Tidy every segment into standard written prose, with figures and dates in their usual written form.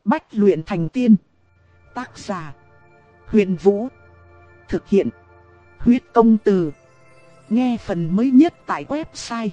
Bách luyện thành tiên. Tác giả: Huyền Vũ. Thực hiện: Huyết Công Từ. Nghe phần mới nhất tại website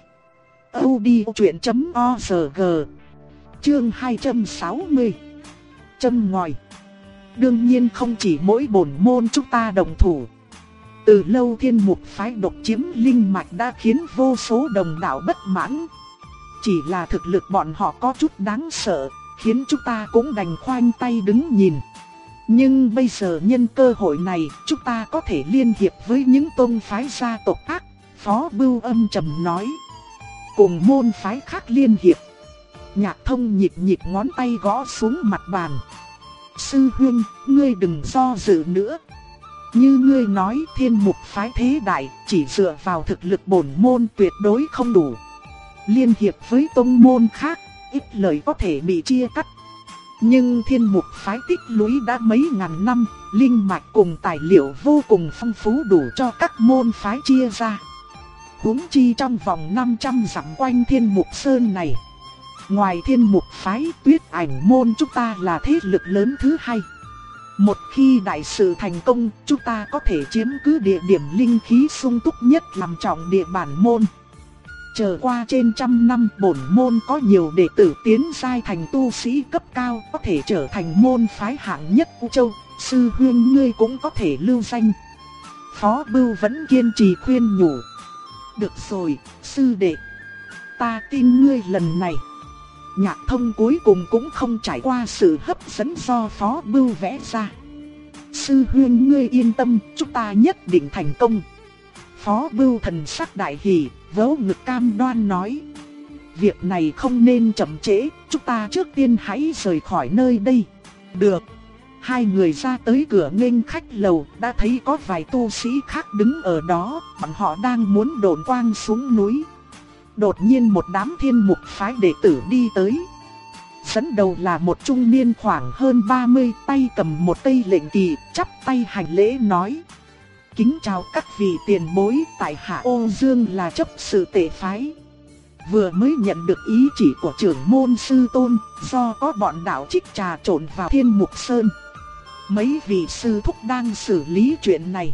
audiochuyện.org. Chương 260. Châm ngòi. Đương nhiên không chỉ mỗi bổn môn chúng ta đồng thủ. Từ lâu Thiên Mục phái độc chiếm linh mạch đã khiến vô số đồng đạo bất mãn. Chỉ là thực lực bọn họ có chút đáng sợ, khiến chúng ta cũng đành khoanh tay đứng nhìn. Nhưng bây giờ nhân cơ hội này, chúng ta có thể liên hiệp với những tôn phái gia tộc khác. Phó Bưu âm trầm nói. Cùng môn phái khác liên hiệp. Nhạc Thông nhịp nhịp ngón tay gõ xuống mặt bàn. Sư huynh, ngươi đừng do dự nữa. Như ngươi nói, Thiên Mục phái thế đại, chỉ dựa vào thực lực bổn môn tuyệt đối không đủ. Liên hiệp với tông môn khác, ít lời có thể bị chia cắt. Nhưng Thiên Mục phái tích lũy đã mấy ngàn năm, linh mạch cùng tài liệu vô cùng phong phú đủ cho các môn phái chia ra. Huống chi trong vòng 500 dặm quanh Thiên Mục Sơn này, ngoài Thiên Mục phái, Tuyết Ảnh môn chúng ta là thế lực lớn thứ hai. Một khi đại sự thành công, chúng ta có thể chiếm cứ địa điểm linh khí sung túc nhất làm trọng địa bản môn. Chờ qua trên trăm năm, bổn môn có nhiều đệ tử tiến giai thành tu sĩ cấp cao, có thể trở thành môn phái hạng nhất U Châu. Sư huynh ngươi cũng có thể lưu danh. Phó Bưu vẫn kiên trì khuyên nhủ. Được rồi, sư đệ, ta tin ngươi lần này. Nhạc Thông cuối cùng cũng không trải qua sự hấp dẫn do Phó Bưu vẽ ra. Sư huynh ngươi yên tâm, chúng ta nhất định thành công. Phó Bưu thần sắc đại hỉ, vỗ ngực cam đoan nói. Việc này không nên chậm trễ, chúng ta trước tiên hãy rời khỏi nơi đây. Được. Hai người ra tới cửa nghênh khách lầu, đã thấy có vài tu sĩ khác đứng ở đó, bọn họ đang muốn độn quang xuống núi. Đột nhiên một đám Thiên Mục phái đệ tử đi tới. Dẫn đầu là một trung niên khoảng hơn 30, tay cầm một cây lệnh kỳ, chắp tay hành lễ nói. Kính chào các vị tiền bối, tại hạ Ô Dương là chấp sự tể phái. Vừa mới nhận được ý chỉ của trưởng môn sư tôn, do có bọn đạo trích trà trộn vào Thiên Mục Sơn. Mấy vị sư thúc đang xử lý chuyện này.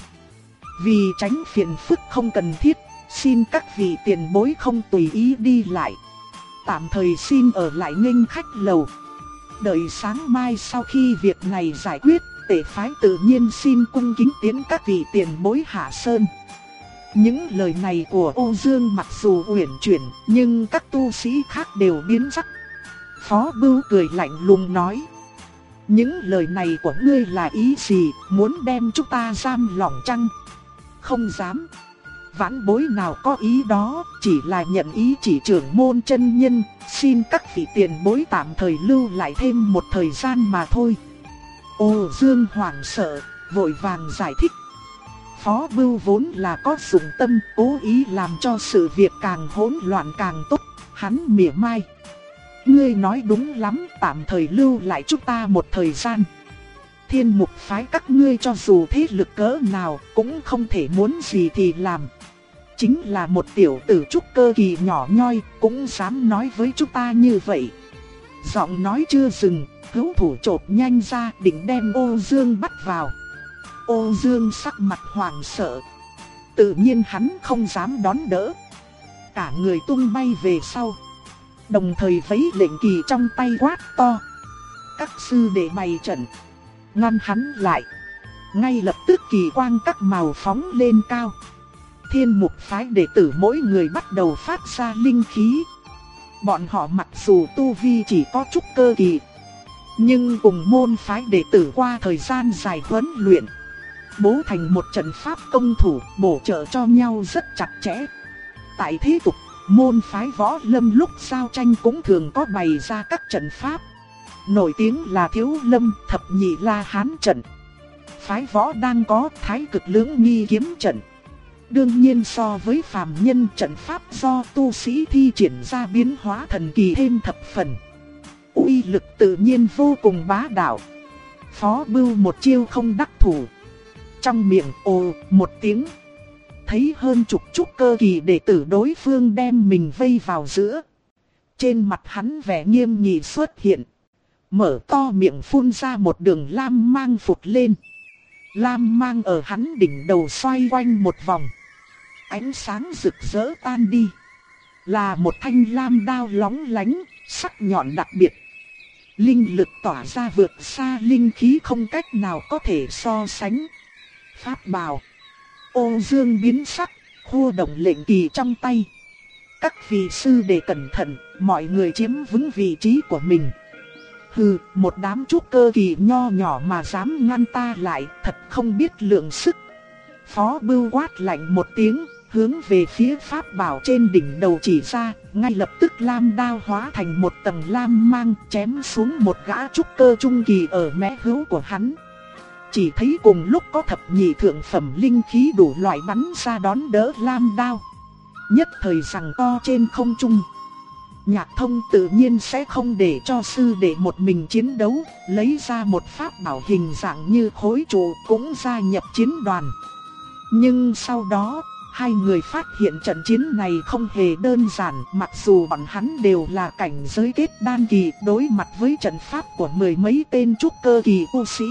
Vì tránh phiền phức không cần thiết, xin các vị tiền bối không tùy ý đi lại. Tạm thời xin ở lại nghênh khách lầu. Đợi sáng mai sau khi việc này giải quyết, tể phái tự nhiên xin cung kính tiến các vị tiền bối hạ sơn. Những lời này của Ô Dương mặc dù uyển chuyển, nhưng các tu sĩ khác đều biến sắc. Phó Bưu cười lạnh lùng nói. Những lời này của ngươi là ý gì, muốn đem chúng ta giam lỏng chăng? Không dám. Vãn bối nào có ý đó, chỉ là nhận ý chỉ trưởng môn chân nhân, xin các vị tiền bối tạm thời lưu lại thêm một thời gian mà thôi. Ô Dương hoảng sợ, vội vàng giải thích. Phó Bưu vốn là có dụng tâm, cố ý làm cho sự việc càng hỗn loạn càng tốt, hắn mỉa mai. Ngươi nói đúng lắm, tạm thời lưu lại chúng ta một thời gian. Thiên Mục phái các ngươi cho dù thế lực cỡ nào cũng không thể muốn gì thì làm. Chính là một tiểu tử trúc cơ kỳ nhỏ nhoi cũng dám nói với chúng ta như vậy. Giọng nói chưa dừng, hữu thủ chộp nhanh ra định đem Ô Dương bắt vào. Ô Dương sắc mặt hoảng sợ. Tự nhiên hắn không dám đón đỡ. Cả người tung bay về sau. Đồng thời vấy lệnh kỳ trong tay quát to. Các sư đệ bày trận, ngăn hắn lại. Ngay lập tức kỳ quang các màu phóng lên cao. Thiên Mục phái đệ tử mỗi người bắt đầu phát ra linh khí. Bọn họ mặc dù tu vi chỉ có trúc cơ kỳ, nhưng cùng môn phái đệ tử qua thời gian dài huấn luyện, bố thành một trận pháp công thủ, bổ trợ cho nhau rất chặt chẽ. Tại thế tục, môn phái võ lâm lúc giao tranh cũng thường có bày ra các trận pháp. Nổi tiếng là Thiếu Lâm, Thập Nhị La Hán trận. Phái võ đang có Thái Cực Lưỡng Nghi kiếm trận. Đương nhiên so với phàm nhân, trận pháp do tu sĩ thi triển ra biến hóa thần kỳ thêm thập phần. Uy lực tự nhiên vô cùng bá đạo. Phó Bưu một chiêu không đắc thủ. Trong miệng ồ một tiếng, thấy hơn chục trúc cơ kỳ đệ tử đối phương đem mình vây vào giữa. Trên mặt hắn vẻ nghiêm nghị xuất hiện. mở to miệng phun ra một đường lam mang phụt lên. Lam mang ở hắn đỉnh đầu xoay quanh một vòng. Ánh sáng rực rỡ tan đi. Là một thanh lam đao lóng lánh, sắc nhọn đặc biệt. Linh lực tỏa ra vượt xa linh khí không cách nào có thể so sánh. Pháp bảo. Ô Dương biến sắc, khua động lệnh kỳ trong tay. Các vị sư đệ cẩn thận, mọi người chiếm vững vị trí của mình. Hừ, một đám trúc cơ kỳ nho nhỏ mà dám ngăn ta lại, thật không biết lượng sức. Phó Bưu quát lạnh một tiếng, hướng về phía pháp bảo trên đỉnh đầu chỉ ra, ngay lập tức lam đao hóa thành một tầng lam mang chém xuống một gã trúc cơ trung kỳ ở mé hữu của hắn. Chỉ thấy cùng lúc có thập nhị thượng phẩm linh khí đủ loại bắn ra đón đỡ lam đao. Nhất thời giằng co trên không trung. Nhạc Thông tự nhiên sẽ không để cho sư đệ một mình chiến đấu, lấy ra một pháp bảo hình dạng như khối trụ cũng gia nhập chiến đoàn. Nhưng sau đó, hai người phát hiện trận chiến này không hề đơn giản, mặc dù bọn hắn đều là cảnh giới kết đan kỳ đối mặt với trận pháp của mười mấy tên trúc cơ kỳ tu sĩ.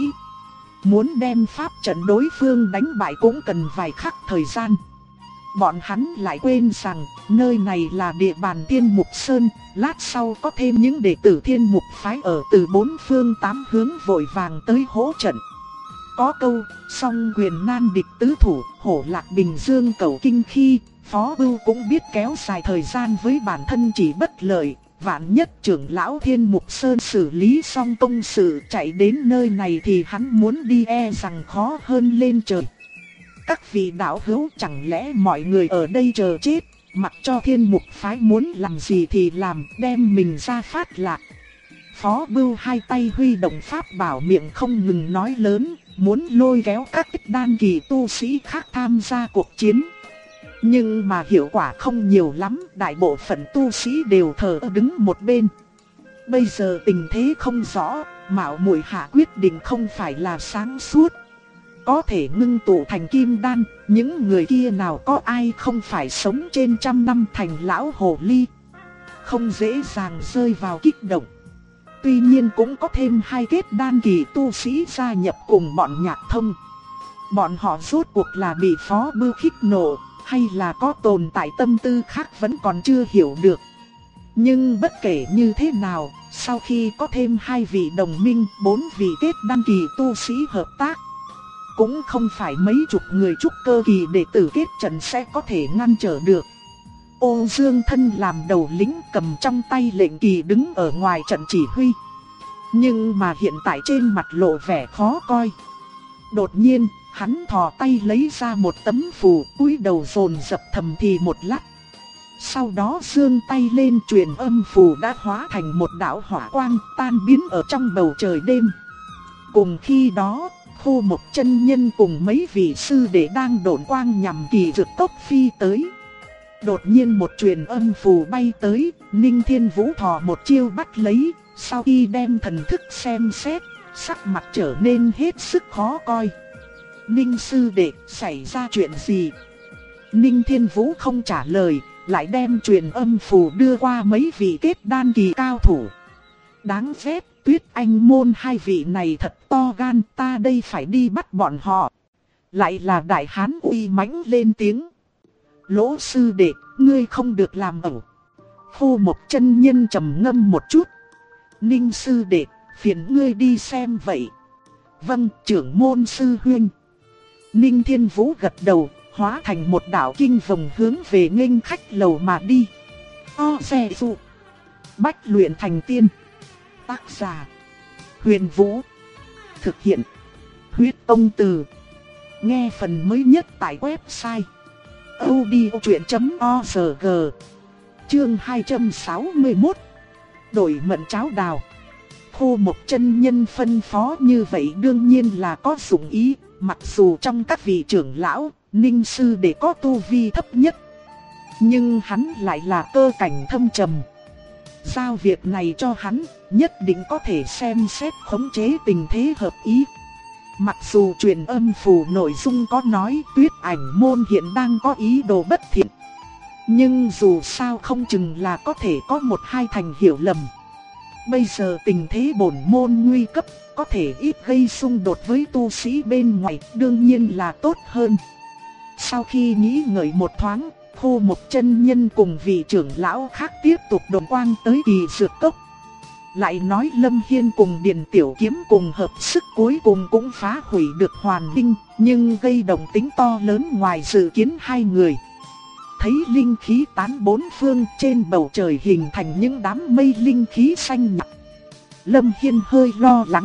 Muốn đem pháp trận đối phương đánh bại cũng cần vài khắc thời gian. Bọn hắn lại quên rằng nơi này là địa bàn Thiên Mục Sơn, lát sau có thêm những đệ tử Thiên Mục phái ở từ bốn phương tám hướng vội vàng tới hỗ trận. Có câu, song quyền nan địch tứ thủ, hổ lạc bình dương cầu kinh khi, Phó Bưu cũng biết kéo dài thời gian với bản thân chỉ bất lợi. Vạn nhất trưởng lão Thiên Mục Sơn xử lý xong công sự chạy đến nơi này thì hắn muốn đi e rằng khó hơn lên trời. Các vị đạo hữu, chẳng lẽ mọi người ở đây chờ chết, mặc cho Thiên Mục phái muốn làm gì thì làm, đem mình ra phát lạc. Phó Bưu hai tay huy động pháp bảo, miệng không ngừng nói lớn, muốn lôi kéo các đan kỳ tu sĩ khác tham gia cuộc chiến. Nhưng mà hiệu quả không nhiều lắm, đại bộ phận tu sĩ đều thờ đứng một bên. Bây giờ tình thế không rõ, mạo muội hạ quyết định không phải là sáng suốt. Có thể ngưng tụ thành kim đan, những người kia nào có ai không phải sống trên trăm năm thành lão hồ ly. Không dễ dàng rơi vào kích động. Tuy nhiên cũng có thêm hai kết đan kỳ tu sĩ gia nhập cùng bọn Nhạc Thông. Bọn họ rốt cuộc là bị Phó Bưu khích nộ, hay là có tồn tại tâm tư khác vẫn còn chưa hiểu được. Nhưng bất kể như thế nào, sau khi có thêm hai vị đồng minh, bốn vị kết đan kỳ tu sĩ hợp tác, cũng không phải mấy chục người trúc cơ kỳ đệ tử kết trận sẽ có thể ngăn trở được. Ô Dương thân làm đầu lĩnh, cầm trong tay lệnh kỳ đứng ở ngoài trận chỉ huy. Nhưng mà hiện tại trên mặt lộ vẻ khó coi. Đột nhiên, hắn thò tay lấy ra một tấm phù, cúi đầu dồn dập thầm thì một lát. Sau đó giương tay lên, truyền âm phù đã hóa thành một đạo hỏa quang tan biến ở trong bầu trời đêm. Cùng khi đó, Khô Mộc chân nhân cùng mấy vị sư đệ đang độn quang nhằm kỳ rực tốc phi tới. Đột nhiên một truyền âm phù bay tới, Ninh Thiên Vũ thò một chiêu bắt lấy, sau khi đem thần thức xem xét, sắc mặt trở nên hết sức khó coi. Ninh sư đệ, xảy ra chuyện gì? Ninh Thiên Vũ không trả lời, lại đem truyền âm phù đưa qua mấy vị kết đan kỳ cao thủ. Đáng ghét, Tuyết Anh môn hai vị này thật to gan, ta đây phải đi bắt bọn họ. Lại là đại hán uy mãnh lên tiếng. Lỗ sư đệ, ngươi không được làm ẩu. Khô Mộc chân nhân trầm ngâm một chút. Ninh sư đệ, phiền ngươi đi xem vậy. Vâng, trưởng môn sư huynh. Ninh Thiên Vũ gật đầu, hóa thành một đạo kinh vòng hướng về nghênh khách lầu mà đi. O xe dụ. Bách luyện thành tiên. Tác giả: Huyền Vũ. Thực hiện: Huyết Tông Từ. Nghe phần mới nhất tại website audiochuyện.org. Chương 261. Đổi mận cháo đào. Khô Mộc chân nhân phân phó như vậy đương nhiên là có dụng ý. Mặc dù trong các vị trưởng lão, Ninh sư đệ có tu vi thấp nhất, nhưng hắn lại là cơ cảnh thâm trầm. Giao việc này cho hắn, nhất định có thể xem xét khống chế tình thế hợp ý. Mặc dù truyền âm phù nội dung có nói Tuyết Ảnh môn hiện đang có ý đồ bất thiện, nhưng dù sao không chừng là có thể có một hai thành hiểu lầm. Bây giờ tình thế bổn môn nguy cấp, có thể ít gây xung đột với tu sĩ bên ngoài, đương nhiên là tốt hơn. Sau khi nghĩ ngợi một thoáng, Khô Mộc chân nhân cùng vị trưởng lão khác tiếp tục đồn quang tới Kỳ Dược Cốc. Lại nói Lâm Hiên cùng Điền Tiểu Kiếm cùng hợp sức cuối cùng cũng phá hủy được Hoàn Linh, nhưng gây động tĩnh to lớn ngoài dự kiến hai người. Thấy linh khí tán bốn phương, trên bầu trời hình thành những đám mây linh khí xanh nhạt. Lâm Hiên hơi lo lắng.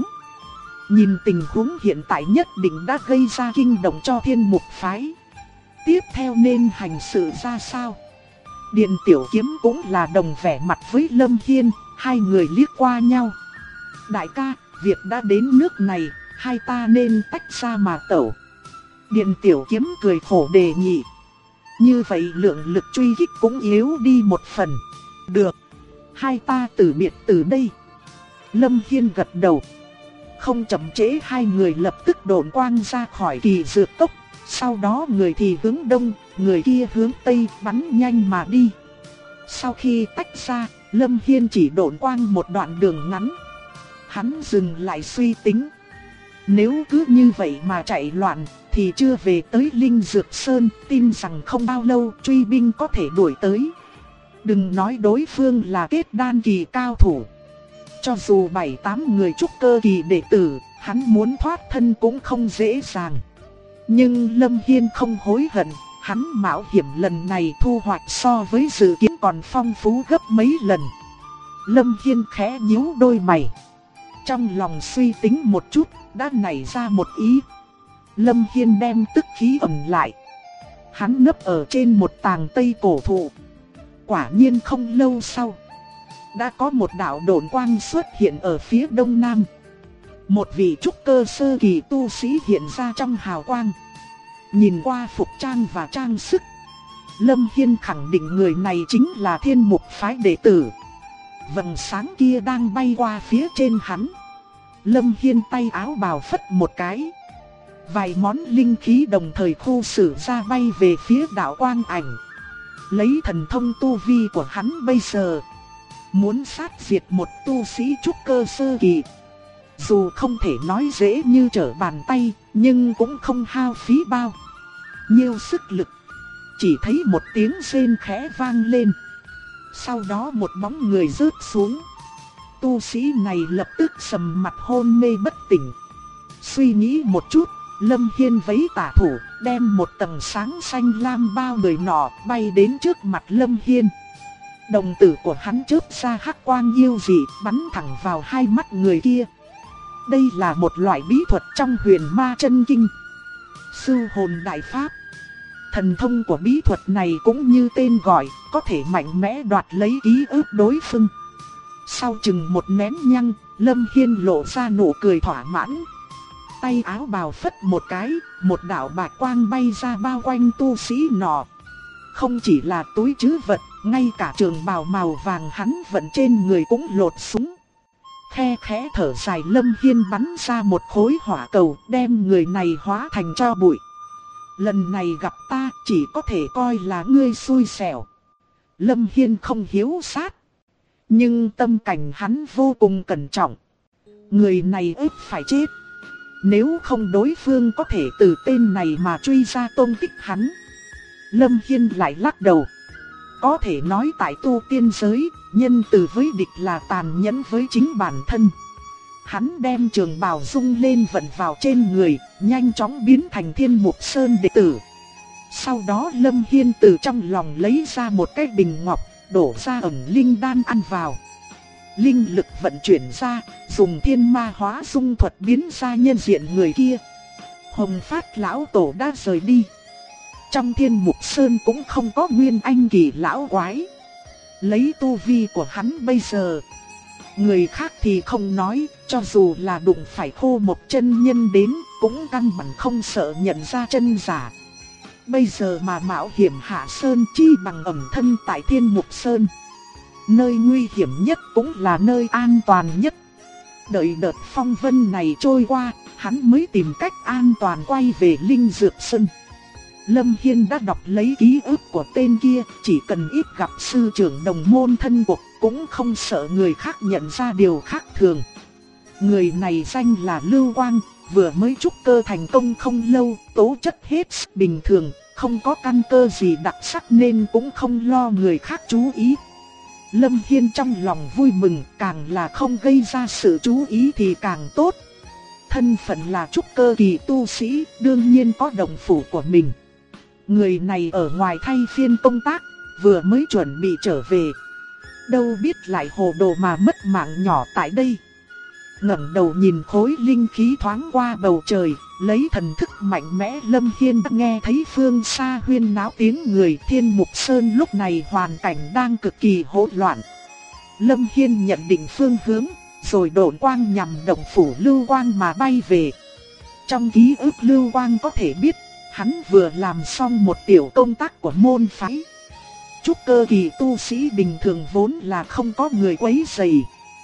Nhìn tình huống hiện tại nhất định đã gây ra kinh động cho Thiên Mục phái. Tiếp theo nên hành sự ra sao? Điền Tiểu Kiếm cũng là đồng vẻ mặt với Lâm Hiên, hai người liếc qua nhau. Đại ca, việc đã đến nước này, hai ta nên tách ra mà tẩu. Điền Tiểu Kiếm cười khổ đề nghị. Như vậy lượng lực truy kích cũng yếu đi một phần. Được, hai ta từ biệt từ đây. Lâm Hiên gật đầu. Không chậm trễ, hai người lập tức độn quang ra khỏi Kỳ Dược Cốc. Sau đó người thì hướng đông, người kia hướng tây, bắn nhanh mà đi. Sau khi tách ra, Lâm Hiên chỉ độn quang một đoạn đường ngắn. Hắn dừng lại suy tính. Nếu cứ như vậy mà chạy loạn, thì chưa về tới Linh Dược Sơn, tin rằng không bao lâu truy binh có thể đuổi tới. Đừng nói đối phương là kết đan kỳ cao thủ. Cho dù 7-8 người trúc cơ kỳ đệ tử, hắn muốn thoát thân cũng không dễ dàng. Nhưng Lâm Hiên không hối hận, hắn mạo hiểm lần này thu hoạch so với dự kiến còn phong phú gấp mấy lần. Lâm Hiên khẽ nhíu đôi mày. Trong lòng suy tính một chút, đã nảy ra một ý. Lâm Hiên đem tức khí ẩn lại. Hắn nấp ở trên một tàng tây cổ thụ. Quả nhiên không lâu sau, đã có một đạo độn quang xuất hiện ở phía đông nam. Một vị trúc cơ sơ kỳ tu sĩ hiện ra trong hào quang. Nhìn qua phục trang và trang sức, Lâm Hiên khẳng định người này chính là Thiên Mục phái đệ tử. Vầng sáng kia đang bay qua phía trên hắn. Lâm Hiên tay áo bào phất một cái. Vài món linh khí đồng thời khu xử ra bay về phía đạo quang ảnh. Lấy thần thông tu vi của hắn bây giờ, muốn sát diệt một tu sĩ trúc cơ sơ kỳ, dù không thể nói dễ như trở bàn tay, nhưng cũng không hao phí bao nhiêu sức lực. Chỉ thấy một tiếng rên khẽ vang lên. Sau đó một bóng người rớt xuống. Tu sĩ này lập tức sầm mặt hôn mê bất tỉnh. Suy nghĩ một chút, Lâm Hiên vẫy tả thủ, đem một tầng sáng xanh lam bao người nọ bay đến trước mặt Lâm Hiên. Đồng tử của hắn chớp ra hắc quang yêu dị, bắn thẳng vào hai mắt người kia. Đây là một loại bí thuật trong Huyền Ma Chân Kinh, Sư Hồn Đại Pháp. Thần thông của bí thuật này cũng như tên gọi, có thể mạnh mẽ đoạt lấy ký ức đối phương. Sau chừng một nén nhang, Lâm Hiên lộ ra nụ cười thỏa mãn. Tay áo bào phất một cái, một đạo bạch quang bay ra bao quanh tu sĩ nọ. Không chỉ là túi trữ vật, ngay cả trường bào màu vàng hắn vận trên người cũng lột súng. Khe khẽ thở dài, Lâm Hiên bắn ra một khối hỏa cầu, đem người này hóa thành tro bụi. Lần này gặp ta chỉ có thể coi là ngươi xui xẻo. Lâm Hiên không hiếu sát, nhưng tâm cảnh hắn vô cùng cẩn trọng. Người này ép phải chết, nếu không đối phương có thể từ tên này mà truy ra tung tích hắn. Lâm Hiên lại lắc đầu. Có thể nói tại tu tiên giới, nhân từ với địch là tàn nhẫn với chính bản thân. Hắn đem trường bào rung lên vận vào trên người, nhanh chóng biến thành Thiên Mục Sơn đệ tử. Sau đó Lâm Hiên từ trong lòng lấy ra một cái bình ngọc, đổ ra ẩn linh đan ăn vào. Linh lực vận chuyển ra, dùng thiên ma hóa dung thuật biến ra nhân diện người kia. Hồng Phát lão tổ đã rời đi. Trong Thiên Mục Sơn cũng không có Nguyên Anh kỳ lão quái. Lấy tu vi của hắn bây giờ, người khác thì không nói, cho dù là đụng phải Khô Mộc chân nhân đến, cũng căn bản không sợ nhận ra chân giả. Bây giờ mà mạo hiểm hạ sơn chi bằng ẩn thân tại Thiên Mục Sơn. Nơi nguy hiểm nhất cũng là nơi an toàn nhất. Đợi đợt phong vân này trôi qua, hắn mới tìm cách an toàn quay về Linh Dược Sơn. Lâm Hiên đã đọc lấy ký ức của tên kia, chỉ cần ít gặp sư trưởng đồng môn thân cuộc cũng không sợ người khác nhận ra điều khác thường. Người này danh là Lưu Quang, vừa mới trúc cơ thành công không lâu, tố chất hết sức bình thường, không có căn cơ gì đặc sắc nên cũng không lo người khác chú ý. Lâm Hiên trong lòng vui mừng, càng là không gây ra sự chú ý thì càng tốt. Thân phận là trúc cơ kỳ tu sĩ, đương nhiên có đồng phủ của mình. Người này ở ngoài thay phiên công tác, vừa mới chuẩn bị trở về. Đâu biết lại hồ đồ mà mất mạng nhỏ tại đây. Ngẩng đầu nhìn khối linh khí thoáng qua bầu trời, lấy thần thức mạnh mẽ, Lâm Hiên đã nghe thấy phương xa huyên náo tiếng người. Thiên Mục Sơn lúc này hoàn cảnh đang cực kỳ hỗn loạn. Lâm Hiên nhận định phương hướng, rồi độn quang nhằm động phủ Lưu Quang mà bay về. Trong ký ức Lưu Quang có thể biết, hắn vừa làm xong một tiểu công tác của môn phái. Trúc cơ kỳ tu sĩ bình thường vốn là không có người quấy rầy.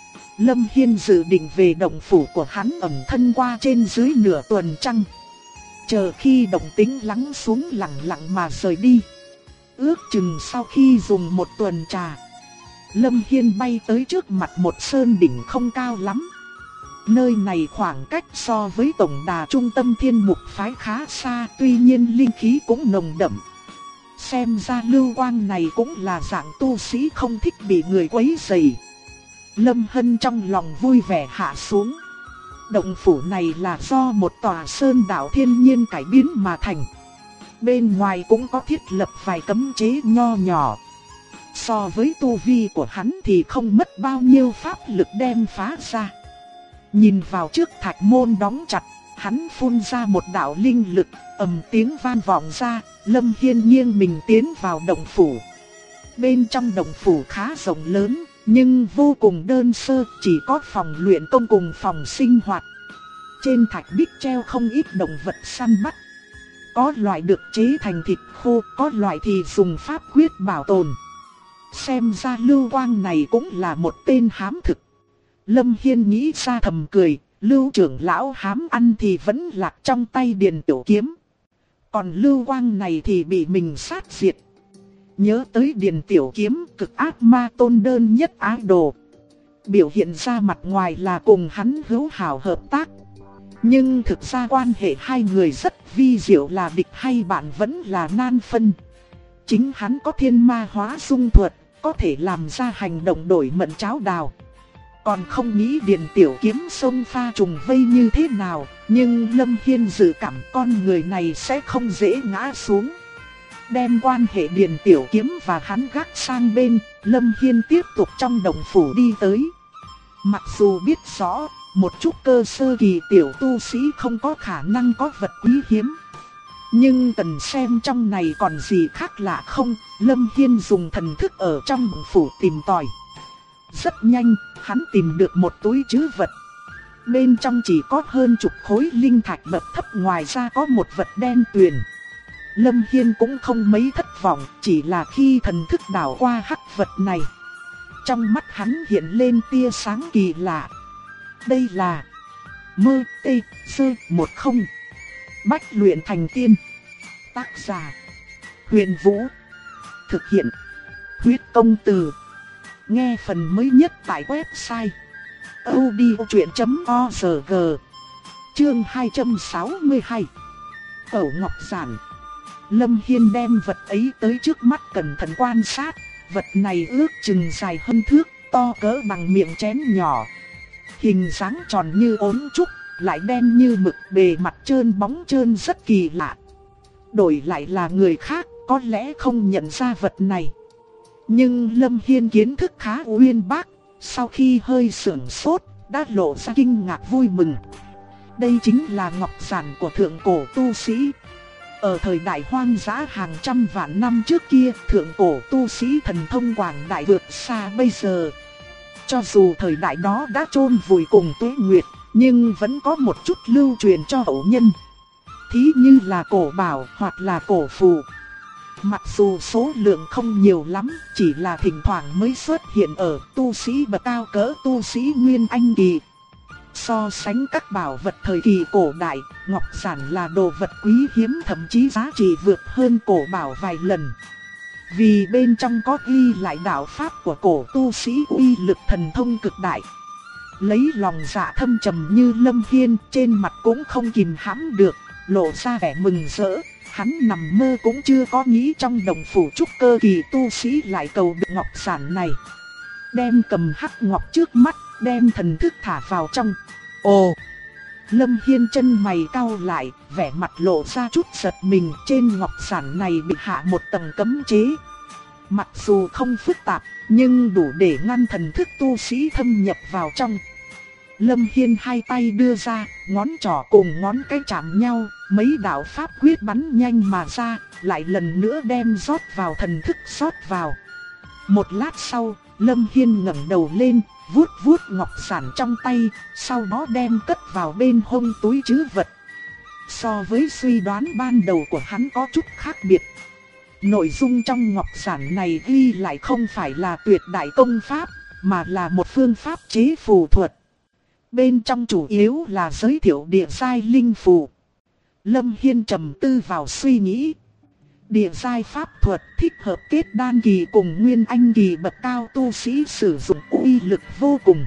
Lâm Hiên dự định về động phủ của hắn ẩn thân qua trên dưới nửa tuần trăng. Chờ khi động tĩnh lắng xuống lặng lặng mà rời đi. Ước chừng sau khi dùng một tuần trà, Lâm Hiên bay tới trước mặt một sơn đỉnh không cao lắm. Nơi này khoảng cách so với tổng đà trung tâm Thiên Mục phái khá xa, tuy nhiên linh khí cũng nồng đậm. Xem ra Lưu Quang này cũng là dạng tu sĩ không thích bị người quấy rầy. Lâm Hân trong lòng vui vẻ hạ xuống. Động phủ này là do một tòa sơn đạo thiên nhiên cải biến mà thành. Bên ngoài cũng có thiết lập vài cấm chế nho nhỏ. So với tu vi của hắn thì không mất bao nhiêu pháp lực đem phá ra. Nhìn vào trước thạch môn đóng chặt, hắn phun ra một đạo linh lực, ầm tiếng vang vọng ra. Lâm Hiên nghiêng mình tiến vào động phủ. Bên trong động phủ khá rộng lớn, nhưng vô cùng đơn sơ, chỉ có phòng luyện công cùng phòng sinh hoạt. Trên thạch bích treo không ít động vật săn bắt. Có loại được chế thành thịt khô, có loại thì dùng pháp quyết bảo tồn. Xem ra Lưu Quang này cũng là một tên hám thực. Lâm Hiên nghĩ ra thầm cười, Lưu trưởng lão hám ăn thì vẫn lạc trong tay Điền Tiểu Kiếm. Còn Lưu Quang này thì bị mình sát diệt. Nhớ tới Điền Tiểu Kiếm, cực ác ma tôn đơn nhất ái đồ. Biểu hiện ra mặt ngoài là cùng hắn hữu hảo hợp tác. Nhưng thực ra quan hệ hai người rất vi diệu, là địch hay bạn vẫn là nan phân. Chính hắn có thiên ma hóa dung thuật, có thể làm ra hành động đổi mận cháo đào. Còn không nghĩ Điền Tiểu Kiếm xông pha trùng vây như thế nào, nhưng Lâm Hiên dự cảm con người này sẽ không dễ ngã xuống. Đem quan hệ Điền Tiểu Kiếm và hắn gác sang bên, Lâm Hiên tiếp tục trong động phủ đi tới. Mặc dù biết rõ, một chút cơ sơ kỳ tiểu tu sĩ không có khả năng có vật quý hiếm, nhưng cần xem trong này còn gì khác lạ không. Lâm Hiên dùng thần thức ở trong động phủ tìm tòi. Rất nhanh, hắn tìm được một túi trữ vật. Bên trong chỉ có hơn chục khối linh thạch bậc thấp, ngoài ra có một vật đen tuyền. Lâm Hiên cũng không mấy thất vọng, chỉ là khi thần thức đảo qua hắc vật này, trong mắt hắn hiện lên tia sáng kỳ lạ. Đây là Mơ Tê Sơ 10 Bách luyện thành tiên. Tác giả Huyền Vũ. Thực hiện Huyết Công Từ. Nghe phần mới nhất tại website audiochuyện.org. Chương 262. Cẩu Ngọc Giản. Lâm Hiên đem vật ấy tới trước mắt cẩn thận quan sát. Vật này ước chừng dài hơn thước, to cỡ bằng miệng chén nhỏ. Hình dáng tròn như ốm trúc, lại đen như mực, bề mặt trơn bóng trơn rất kỳ lạ. Đổi lại là người khác, có lẽ không nhận ra vật này. Nhưng Lâm Hiên kiến thức khá uyên bác, sau khi hơi sửng sốt, đã lộ ra kinh ngạc vui mừng. Đây chính là ngọc giản của thượng cổ tu sĩ. Ở thời đại hoang dã hàng trăm vạn năm trước kia, thượng cổ tu sĩ thần thông quảng đại vượt xa bây giờ. Cho dù thời đại đó đã chôn vùi cùng tuế nguyệt, nhưng vẫn có một chút lưu truyền cho hậu nhân. Thí như là cổ bảo hoặc là cổ phù. Mặc dù số lượng không nhiều lắm, chỉ là thỉnh thoảng mới xuất hiện ở tu sĩ bậc cao cỡ tu sĩ Nguyên Anh kỳ. So sánh các bảo vật thời kỳ cổ đại, ngọc giản là đồ vật quý hiếm, thậm chí giá trị vượt hơn cổ bảo vài lần. Vì bên trong có ghi lại đạo pháp của cổ tu sĩ uy lực thần thông cực đại. Lấy lòng dạ thâm trầm như Lâm Hiên, trên mặt cũng không kìm hãm được, lộ ra vẻ mừng rỡ. Hắn nằm mơ cũng chưa có nghĩ trong đồng phủ trúc cơ kỳ tu sĩ lại cầu được ngọc giản này. Đem cầm hắc ngọc trước mắt, đem thần thức thả vào trong. Ồ! Lâm Hiên chân mày cau lại, vẻ mặt lộ ra chút giật mình. Trên ngọc giản này bị hạ một tầng cấm chế. Mặc dù không phức tạp, nhưng đủ để ngăn thần thức tu sĩ thâm nhập vào trong. Lâm Hiên hai tay đưa ra, ngón trỏ cùng ngón cái chạm nhau, mấy đạo pháp quyết bắn nhanh mà ra, lại lần nữa đem rót vào thần thức rót vào. Một lát sau, Lâm Hiên ngẩng đầu lên, vuốt vuốt ngọc giản trong tay, sau đó đem cất vào bên hông túi trữ vật. So với suy đoán ban đầu của hắn có chút khác biệt. Nội dung trong ngọc giản này ghi lại không phải là tuyệt đại công pháp, mà là một phương pháp chế phù thuật. Bên trong chủ yếu là giới thiệu địa giai linh phù. Lâm Hiên trầm tư vào suy nghĩ. Địa giai pháp thuật thích hợp kết đan kỳ cùng nguyên anh kỳ bậc cao tu sĩ sử dụng, uy lực vô cùng.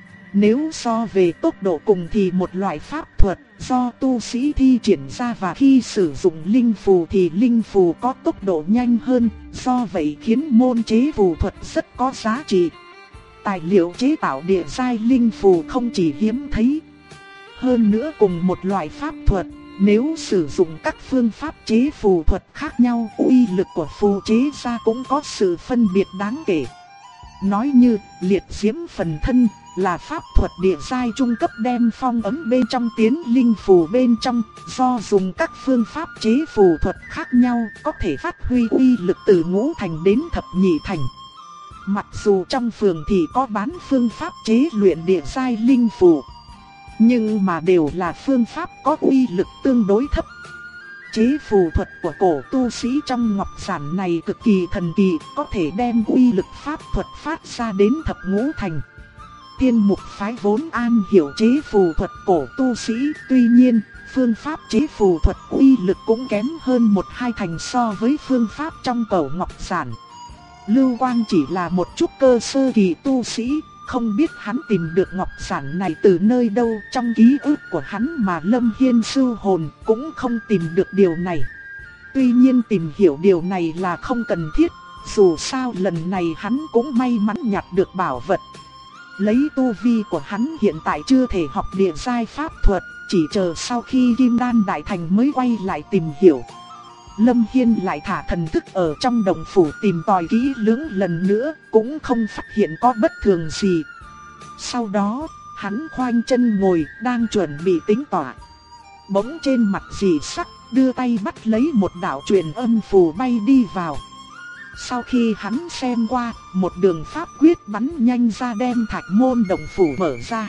Nếu so về tốc độ cùng thì một loại pháp thuật do tu sĩ thi triển ra, và khi sử dụng linh phù thì linh phù có tốc độ nhanh hơn, do vậy khiến môn chế phù thuật rất có giá trị. Tài liệu chế tạo địa giai linh phù không chỉ hiếm thấy. Hơn nữa cùng một loại pháp thuật, nếu sử dụng các phương pháp chế phù thuật khác nhau, uy lực của phù chế ra cũng có sự phân biệt đáng kể. Nói như liệt diễm phần thân là pháp thuật địa giai trung cấp, đem phong ấn bên trong tiến linh phù bên trong, do dùng các phương pháp chế phù thuật khác nhau có thể phát huy uy lực từ ngũ thành đến thập nhị thành. Mặc dù trong phường thì có bán phương pháp chế luyện địa giai linh phù, nhưng mà đều là phương pháp có uy lực tương đối thấp. Chế phù thuật của cổ tu sĩ trong ngọc giản này cực kỳ thần kỳ, có thể đem uy lực pháp thuật phát ra đến thập ngũ thành. Tiên mục phái vốn an hiểu chế phù thuật cổ tu sĩ, tuy nhiên phương pháp chế phù thuật uy lực cũng kém hơn 1-2 thành so với phương pháp trong cổ ngọc giản. Lưu Quang chỉ là một chút cơ sơ kỳ tu sĩ, không biết hắn tìm được ngọc giản này từ nơi đâu. Trong ký ức của hắn mà Lâm Hiên sưu hồn cũng không tìm được điều này. Tuy nhiên tìm hiểu điều này là không cần thiết, dù sao lần này hắn cũng may mắn nhặt được bảo vật. Lấy tu vi của hắn hiện tại chưa thể học địa giai pháp thuật, chỉ chờ sau khi Kim Đan đại thành mới quay lại tìm hiểu. Lâm Hiên lại thả thần thức ở trong đồng phủ tìm tòi kỹ lưỡng lần nữa, cũng không phát hiện có bất thường gì. Sau đó, hắn khoanh chân ngồi, đang chuẩn bị tính tỏa. Bỗng trên mặt dị sắc, đưa tay bắt lấy một đạo truyền âm phù bay đi vào. Sau khi hắn xem qua, một đường pháp quyết bắn nhanh ra đem thạch môn đồng phủ mở ra.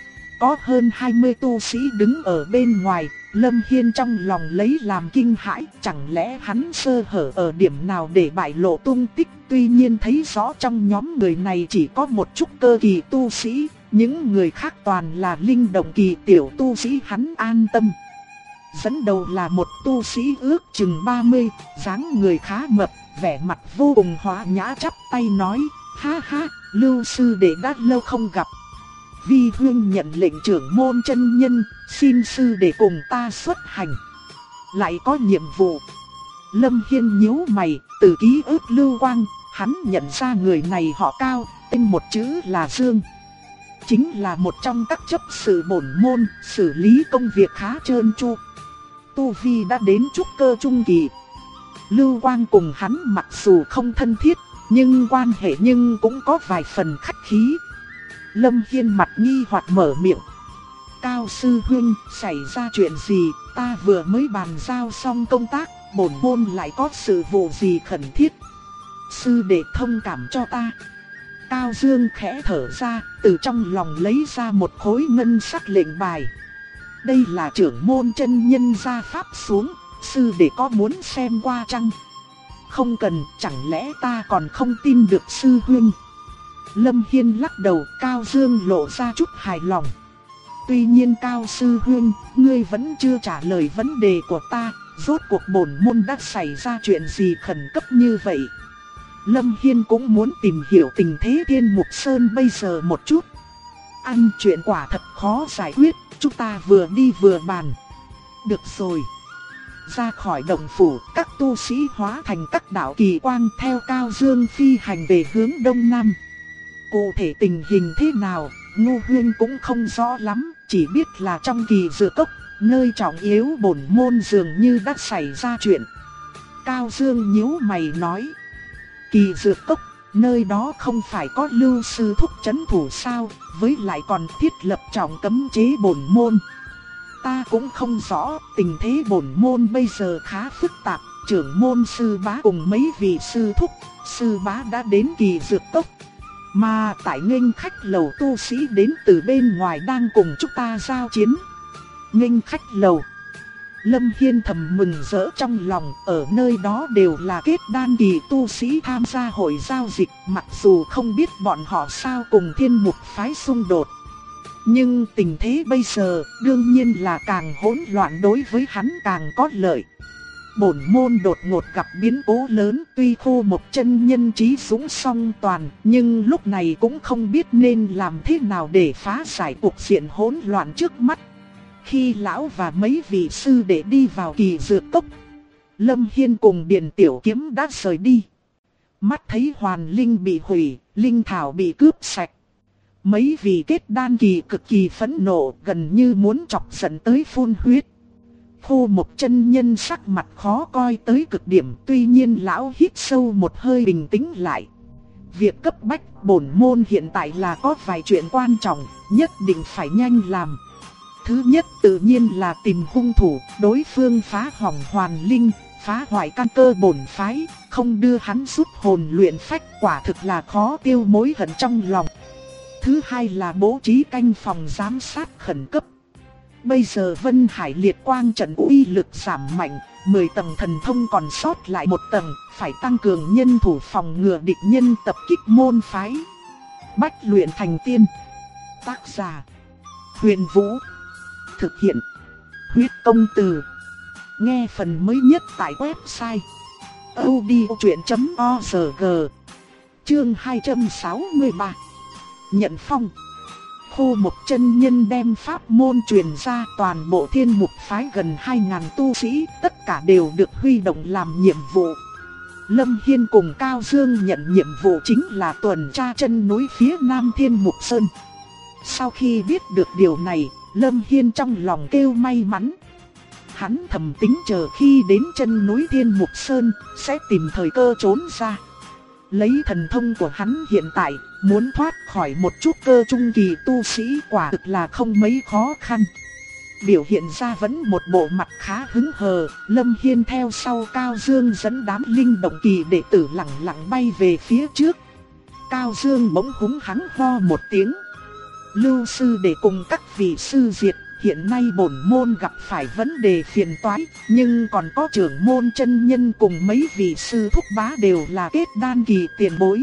Có hơn 20 tu sĩ đứng ở bên ngoài. Lâm Hiên trong lòng lấy làm kinh hãi, chẳng lẽ hắn sơ hở ở điểm nào để bại lộ tung tích. Tuy nhiên thấy rõ trong nhóm người này chỉ có một chút cơ kỳ tu sĩ, những người khác toàn là linh động kỳ tiểu tu sĩ, hắn an tâm. Dẫn đầu là một tu sĩ ước chừng 30, dáng người khá mập, vẻ mặt vô cùng hòa nhã, chắp tay nói: ha ha, Lưu sư đệ đã lâu không gặp. Vi huynh nhận lệnh trưởng môn chân nhân, xin sư để cùng ta xuất hành. Lại có nhiệm vụ. Lâm Hiên nhíu mày, từ ký ức Lưu Quang, hắn nhận ra người này họ Cao, tên một chữ là Dương. Chính là một trong các chấp sự bổn môn, xử lý công việc khá trơn tru. Tu vi đã đến trúc cơ trung kỳ. Lưu Quang cùng hắn mặc dù không thân thiết, nhưng quan hệ cũng có vài phần khách khí. Lâm Hiên mặt nghi hoặc mở miệng: Cao sư huynh, xảy ra chuyện gì? Ta vừa mới bàn giao xong công tác, bổn môn lại có sự vụ gì khẩn thiết. Sư đệ thông cảm cho ta. Cao Dương khẽ thở ra, từ trong lòng lấy ra một khối ngân sắc lệnh bài. Đây là trưởng môn chân nhân gia pháp xuống, sư đệ có muốn xem qua chăng? Không cần, chẳng lẽ ta còn không tin được sư huynh? Lâm Hiên lắc đầu, Cao Dương lộ ra chút hài lòng. Tuy nhiên Cao Sư Huynh, ngươi vẫn chưa trả lời vấn đề của ta, rốt cuộc bổn môn đã xảy ra chuyện gì khẩn cấp như vậy? Lâm Hiên cũng muốn tìm hiểu tình thế Thiên Mục Sơn bây giờ một chút. Anh, chuyện quả thật khó giải quyết, chúng ta vừa đi vừa bàn. Được rồi. Ra khỏi động phủ, các tu sĩ hóa thành các đạo kỳ quang theo Cao Dương phi hành về hướng đông nam. Cụ thể tình hình thế nào, Ngô Huyên cũng không rõ lắm, chỉ biết là trong Kỳ Dược Cốc, nơi trọng yếu bổn môn dường như đã xảy ra chuyện. Cao Dương nhíu mày nói, Kỳ Dược Cốc, nơi đó không phải có Lưu sư thúc trấn thủ sao, với lại còn thiết lập trọng cấm chế bổn môn. Ta cũng không rõ, tình thế bổn môn bây giờ khá phức tạp, trưởng môn sư bá cùng mấy vị sư thúc, sư bá đã đến Kỳ Dược Cốc. Mà tại nghênh khách lầu tu sĩ đến từ bên ngoài đang cùng chúng ta giao chiến. Nghênh khách lầu. Lâm Hiên thầm mừng rỡ trong lòng, ở nơi đó đều là kết đan kỳ tu sĩ tham gia hội giao dịch, mặc dù không biết bọn họ sao cùng Thiên Mục phái xung đột. Nhưng tình thế bây giờ đương nhiên là càng hỗn loạn, đối với hắn càng có lợi. Bổn môn đột ngột gặp biến cố lớn, tuy Khô Mộc chân nhân trí dũng song toàn, nhưng lúc này cũng không biết nên làm thế nào để phá giải cuộc diện hỗn loạn trước mắt. Khi lão và mấy vị sư đệ đi vào Kỳ Dược Cốc, Lâm Hiên cùng Điền Tiểu Kiếm đã rời đi. Mắt thấy hoàn linh bị hủy, linh thảo bị cướp sạch. Mấy vị kết đan kỳ cực kỳ phẫn nộ, gần như muốn chọc giận tới phun huyết. Khô Mộc chân nhân sắc mặt khó coi tới cực điểm, tuy nhiên lão hít sâu một hơi bình tĩnh lại. Việc cấp bách bổn môn hiện tại là có vài chuyện quan trọng, nhất định phải nhanh làm. Thứ nhất tự nhiên là tìm hung thủ, đối phương phá hỏng hoàn linh, phá hoại căn cơ bổn phái, không đưa hắn rút hồn luyện phách, quả thực là khó tiêu mối hận trong lòng. Thứ hai là bố trí canh phòng giám sát khẩn cấp. Bây giờ Vân Hải Liệt Quang trận uy lực giảm mạnh, 10 tầng thần thông còn sót lại 1 tầng, phải tăng cường nhân thủ phòng ngừa địch nhân tập kích môn phái. Bách luyện thành tiên. Tác giả: Huyền Vũ. Thực hiện: Huyết Công Từ. Nghe phần mới nhất tại website audiochuyện.org. Chương 263. Nhận phong. Khô Mộc chân nhân đem pháp môn truyền ra, toàn bộ Thiên Mục phái gần 2000 tu sĩ, tất cả đều được huy động làm nhiệm vụ. Lâm Hiên cùng Cao Dương nhận nhiệm vụ chính là tuần tra chân núi phía nam Thiên Mục Sơn. Sau khi biết được điều này, Lâm Hiên trong lòng kêu may mắn. Hắn thầm tính chờ khi đến chân núi Thiên Mục Sơn, sẽ tìm thời cơ trốn ra. Lấy thần thông của hắn hiện tại, muốn thoát khỏi một chút cơ trung kỳ tu sĩ quả thực là không mấy khó khăn. Biểu hiện ra vẫn một bộ mặt khá hứng hờ, Lâm Hiên theo sau Cao Dương dẫn đám linh động kỳ đệ tử lặng lặng bay về phía trước. Cao Dương bỗng húng hắn ho một tiếng. Lưu sư đệ cùng các vị sư diệt, hiện nay bổn môn gặp phải vấn đề phiền toái, nhưng còn có trưởng môn chân nhân cùng mấy vị sư thúc bá đều là kết đan kỳ tiền bối.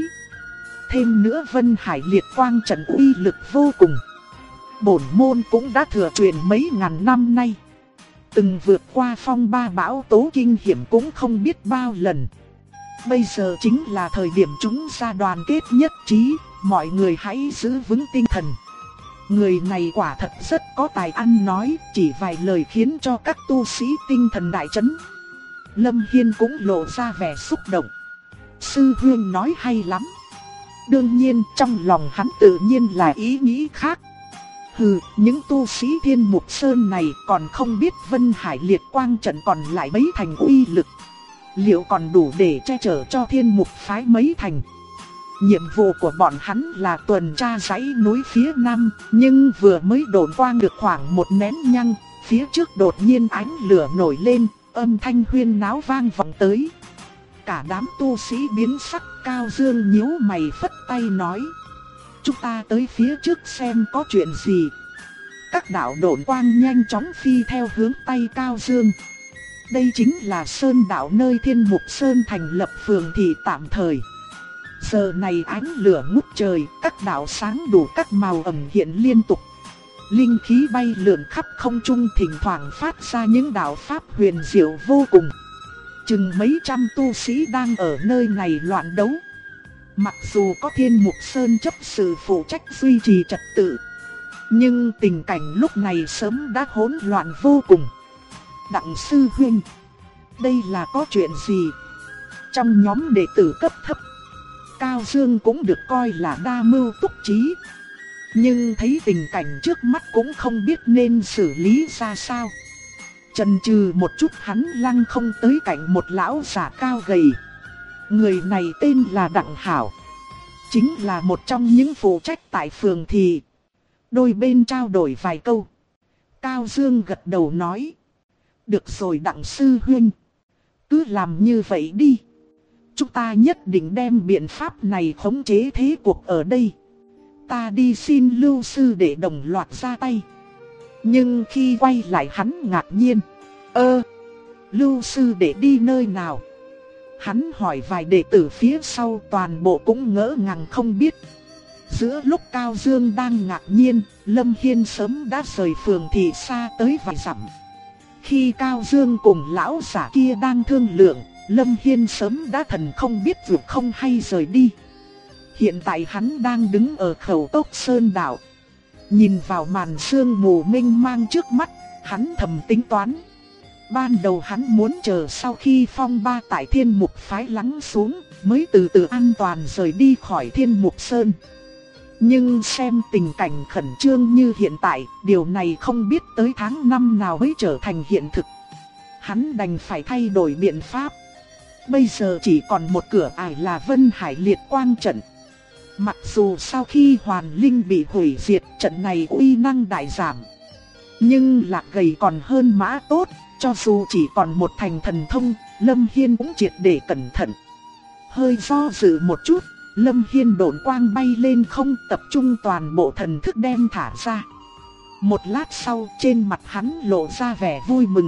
Thêm nữa Vân Hải Liệt Quang trận uy lực vô cùng. Bổn môn cũng đã thừa truyền mấy ngàn năm nay, từng vượt qua phong ba bão tố kinh hiểm cũng không biết bao lần. Bây giờ chính là thời điểm chúng ra đoàn kết nhất trí, mọi người hãy giữ vững tinh thần. Người này quả thật rất có tài ăn nói, chỉ vài lời khiến cho các tu sĩ tinh thần đại chấn. Lâm Hiên cũng lộ ra vẻ xúc động. Sư huynh nói hay lắm. Đương nhiên trong lòng hắn tự nhiên là ý nghĩ khác. Hừ, những tu sĩ Thiên Mục Sơn này còn không biết Vân Hải Liệt Quang trận còn lại mấy thành uy lực. Liệu còn đủ để che chở cho Thiên Mục phái mấy thành? Nhiệm vụ của bọn hắn là tuần tra dãy núi phía nam, nhưng vừa mới độn quang được khoảng một nén nhang, phía trước đột nhiên ánh lửa nổi lên, âm thanh huyên náo vang vọng tới. Cả đám tu sĩ biến sắc, Cao Dương nhíu mày phất tay nói: chúng ta tới phía trước xem có chuyện gì. Các đạo độn quang nhanh chóng phi theo hướng tay Cao Dương. Đây chính là sơn đạo nơi Thiên Mục Sơn thành lập phường thị tạm thời. Giờ này ánh lửa ngút trời, các đạo sáng đủ các màu ẩn hiện liên tục. linh khí bay lượn khắp không trung, thỉnh thoảng phát ra những đạo pháp huyền diệu vô cùng. Chừng mấy trăm tu sĩ đang ở nơi này loạn đấu. Mặc dù có Thiên Mục Sơn chấp sự phụ trách duy trì trật tự, nhưng tình cảnh lúc này sớm đã hỗn loạn vô cùng. Đặng sư huynh, đây là có chuyện gì? Trong nhóm đệ tử cấp thấp, Cao Dương cũng được coi là đa mưu túc trí. Nhưng thấy tình cảnh trước mắt cũng không biết nên xử lý ra sao. Chần chừ một chút, hắn lăng không tới cạnh một lão già cao gầy. Người này tên là Đặng Hảo, chính là một trong những phụ trách tại phường thị. Đôi bên trao đổi vài câu. Cao Dương gật đầu nói: được rồi Đặng sư huynh, cứ làm như vậy đi. Chúng ta nhất định đem biện pháp này khống chế thế cuộc ở đây. Ta đi xin Lưu sư đệ đồng loạt ra tay. Nhưng khi quay lại hắn ngạc nhiên: Lưu sư đệ đi nơi nào? Hắn hỏi vài đệ tử phía sau, toàn bộ cũng ngỡ ngàng không biết. Giữa lúc Cao Dương đang ngạc nhiên, Lâm Hiên sớm đã rời phường thị xa tới vài dặm. Khi Cao Dương cùng lão giả kia đang thương lượng, Lâm Hiên sớm đã thần không biết vượt không hay rời đi. Hiện tại hắn đang đứng ở khẩu Tốc Sơn đảo, nhìn vào màn sương mù mênh mang trước mắt, hắn thầm tính toán. Ban đầu hắn muốn chờ sau khi phong ba tại Thiên Mục phái lắng xuống, mới từ từ an toàn rời đi khỏi Thiên Mục Sơn. Nhưng xem tình cảnh khẩn trương như hiện tại, điều này không biết tới tháng năm nào mới trở thành hiện thực. Hắn đành phải thay đổi biện pháp. Bây giờ chỉ còn một cửa ải là Vân Hải Liệt Quang trận. Mặc dù sau khi Hoàn Linh bị hủy diệt, trận này uy năng đại giảm, nhưng Lạc Gầy còn hơn Mã Tốt. Cho dù chỉ còn một thành thần thông, Lâm Hiên cũng triệt để cẩn thận. Hơi do dự một chút, Lâm Hiên độn quang bay lên không, tập trung toàn bộ thần thức đem thả ra. Một lát sau, trên mặt hắn lộ ra vẻ vui mừng.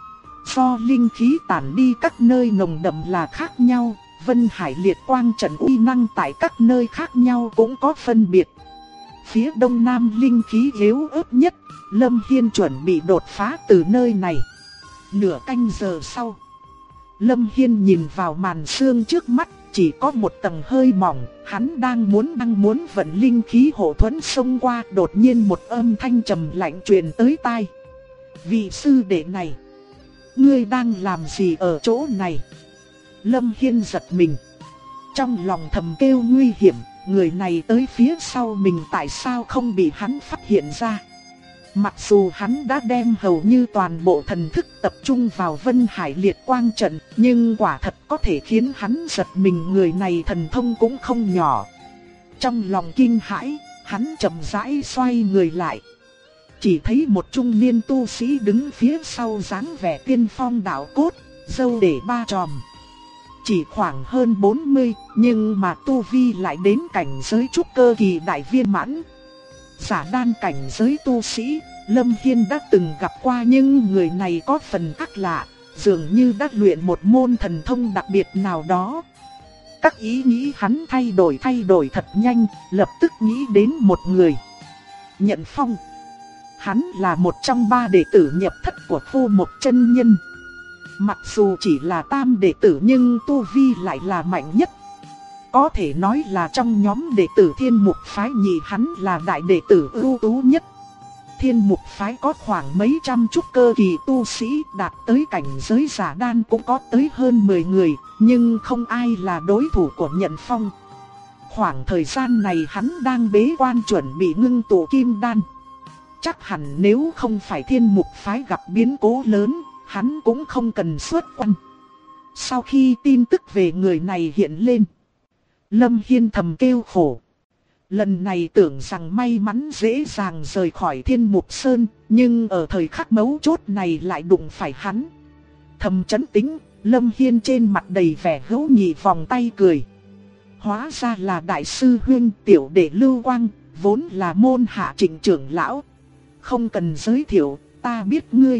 Do linh khí tản đi các nơi nồng đậm là khác nhau, Vân Hải Liệt Quang trận uy năng tại các nơi khác nhau cũng có phân biệt. Phía đông nam linh khí yếu ớt nhất, Lâm Hiên chuẩn bị đột phá từ nơi này. Nửa canh giờ sau, Lâm Hiên nhìn vào màn sương trước mắt, chỉ có một tầng hơi mỏng. Hắn đang muốn vận linh khí hộ thuẫn xông qua, đột nhiên một âm thanh trầm lạnh truyền tới tai. Vị sư đệ này, ngươi đang làm gì ở chỗ này? Lâm Hiên giật mình, trong lòng thầm kêu nguy hiểm. Người này tới phía sau mình, tại sao không bị hắn phát hiện ra? Mặc dù hắn đã đem hầu như toàn bộ thần thức tập trung vào Vân Hải Liệt Quang trận, nhưng quả thật có thể khiến hắn giật mình, người này thần thông cũng không nhỏ. Trong lòng kinh hãi, hắn chậm rãi xoay người lại. Chỉ thấy một trung niên tu sĩ đứng phía sau, dáng vẻ tiên phong đạo cốt, râu để ba chòm. Chỉ khoảng hơn 40, nhưng mà tu vi lại đến cảnh giới trúc cơ kỳ đại viên mãn. Giả đan cảnh giới tu sĩ, Lâm Hiên đã từng gặp qua, nhưng người này có phần khác lạ, dường như đã luyện một môn thần thông đặc biệt nào đó. Các ý nghĩ hắn thay đổi thật nhanh, lập tức nghĩ đến một người. Nhận Phong. Hắn là một trong 3 đệ tử nhập thất của Phu Mộc chân nhân. Mặc dù chỉ là tam đệ tử nhưng tu vi lại là mạnh nhất. Có thể nói là trong nhóm đệ tử Thiên Mục phái nhị, hắn là đại đệ tử ưu tú nhất. Thiên Mục phái có khoảng mấy trăm trúc cơ kỳ tu sĩ, đạt tới cảnh giới giả đan cũng có tới hơn 10 người, nhưng không ai là đối thủ của Nhận Phong. Khoảng thời gian này hắn đang bế quan chuẩn bị ngưng tụ kim đan. Chắc hẳn nếu không phải Thiên Mục phái gặp biến cố lớn, hắn cũng không cần xuất quan. Sau khi tin tức về người này hiện lên, Lâm Hiên thầm kêu khổ. Lần này tưởng rằng may mắn dễ dàng rời khỏi Thiên Mục Sơn, nhưng ở thời khắc mấu chốt này lại đụng phải hắn. Thầm chấn tĩnh, Lâm Hiên trên mặt đầy vẻ hữu nhị vòng tay cười. Hóa ra là đại sư huynh tiểu đệ Lưu Quang, vốn là môn hạ Trịnh trưởng lão. Không cần giới thiệu, ta biết ngươi.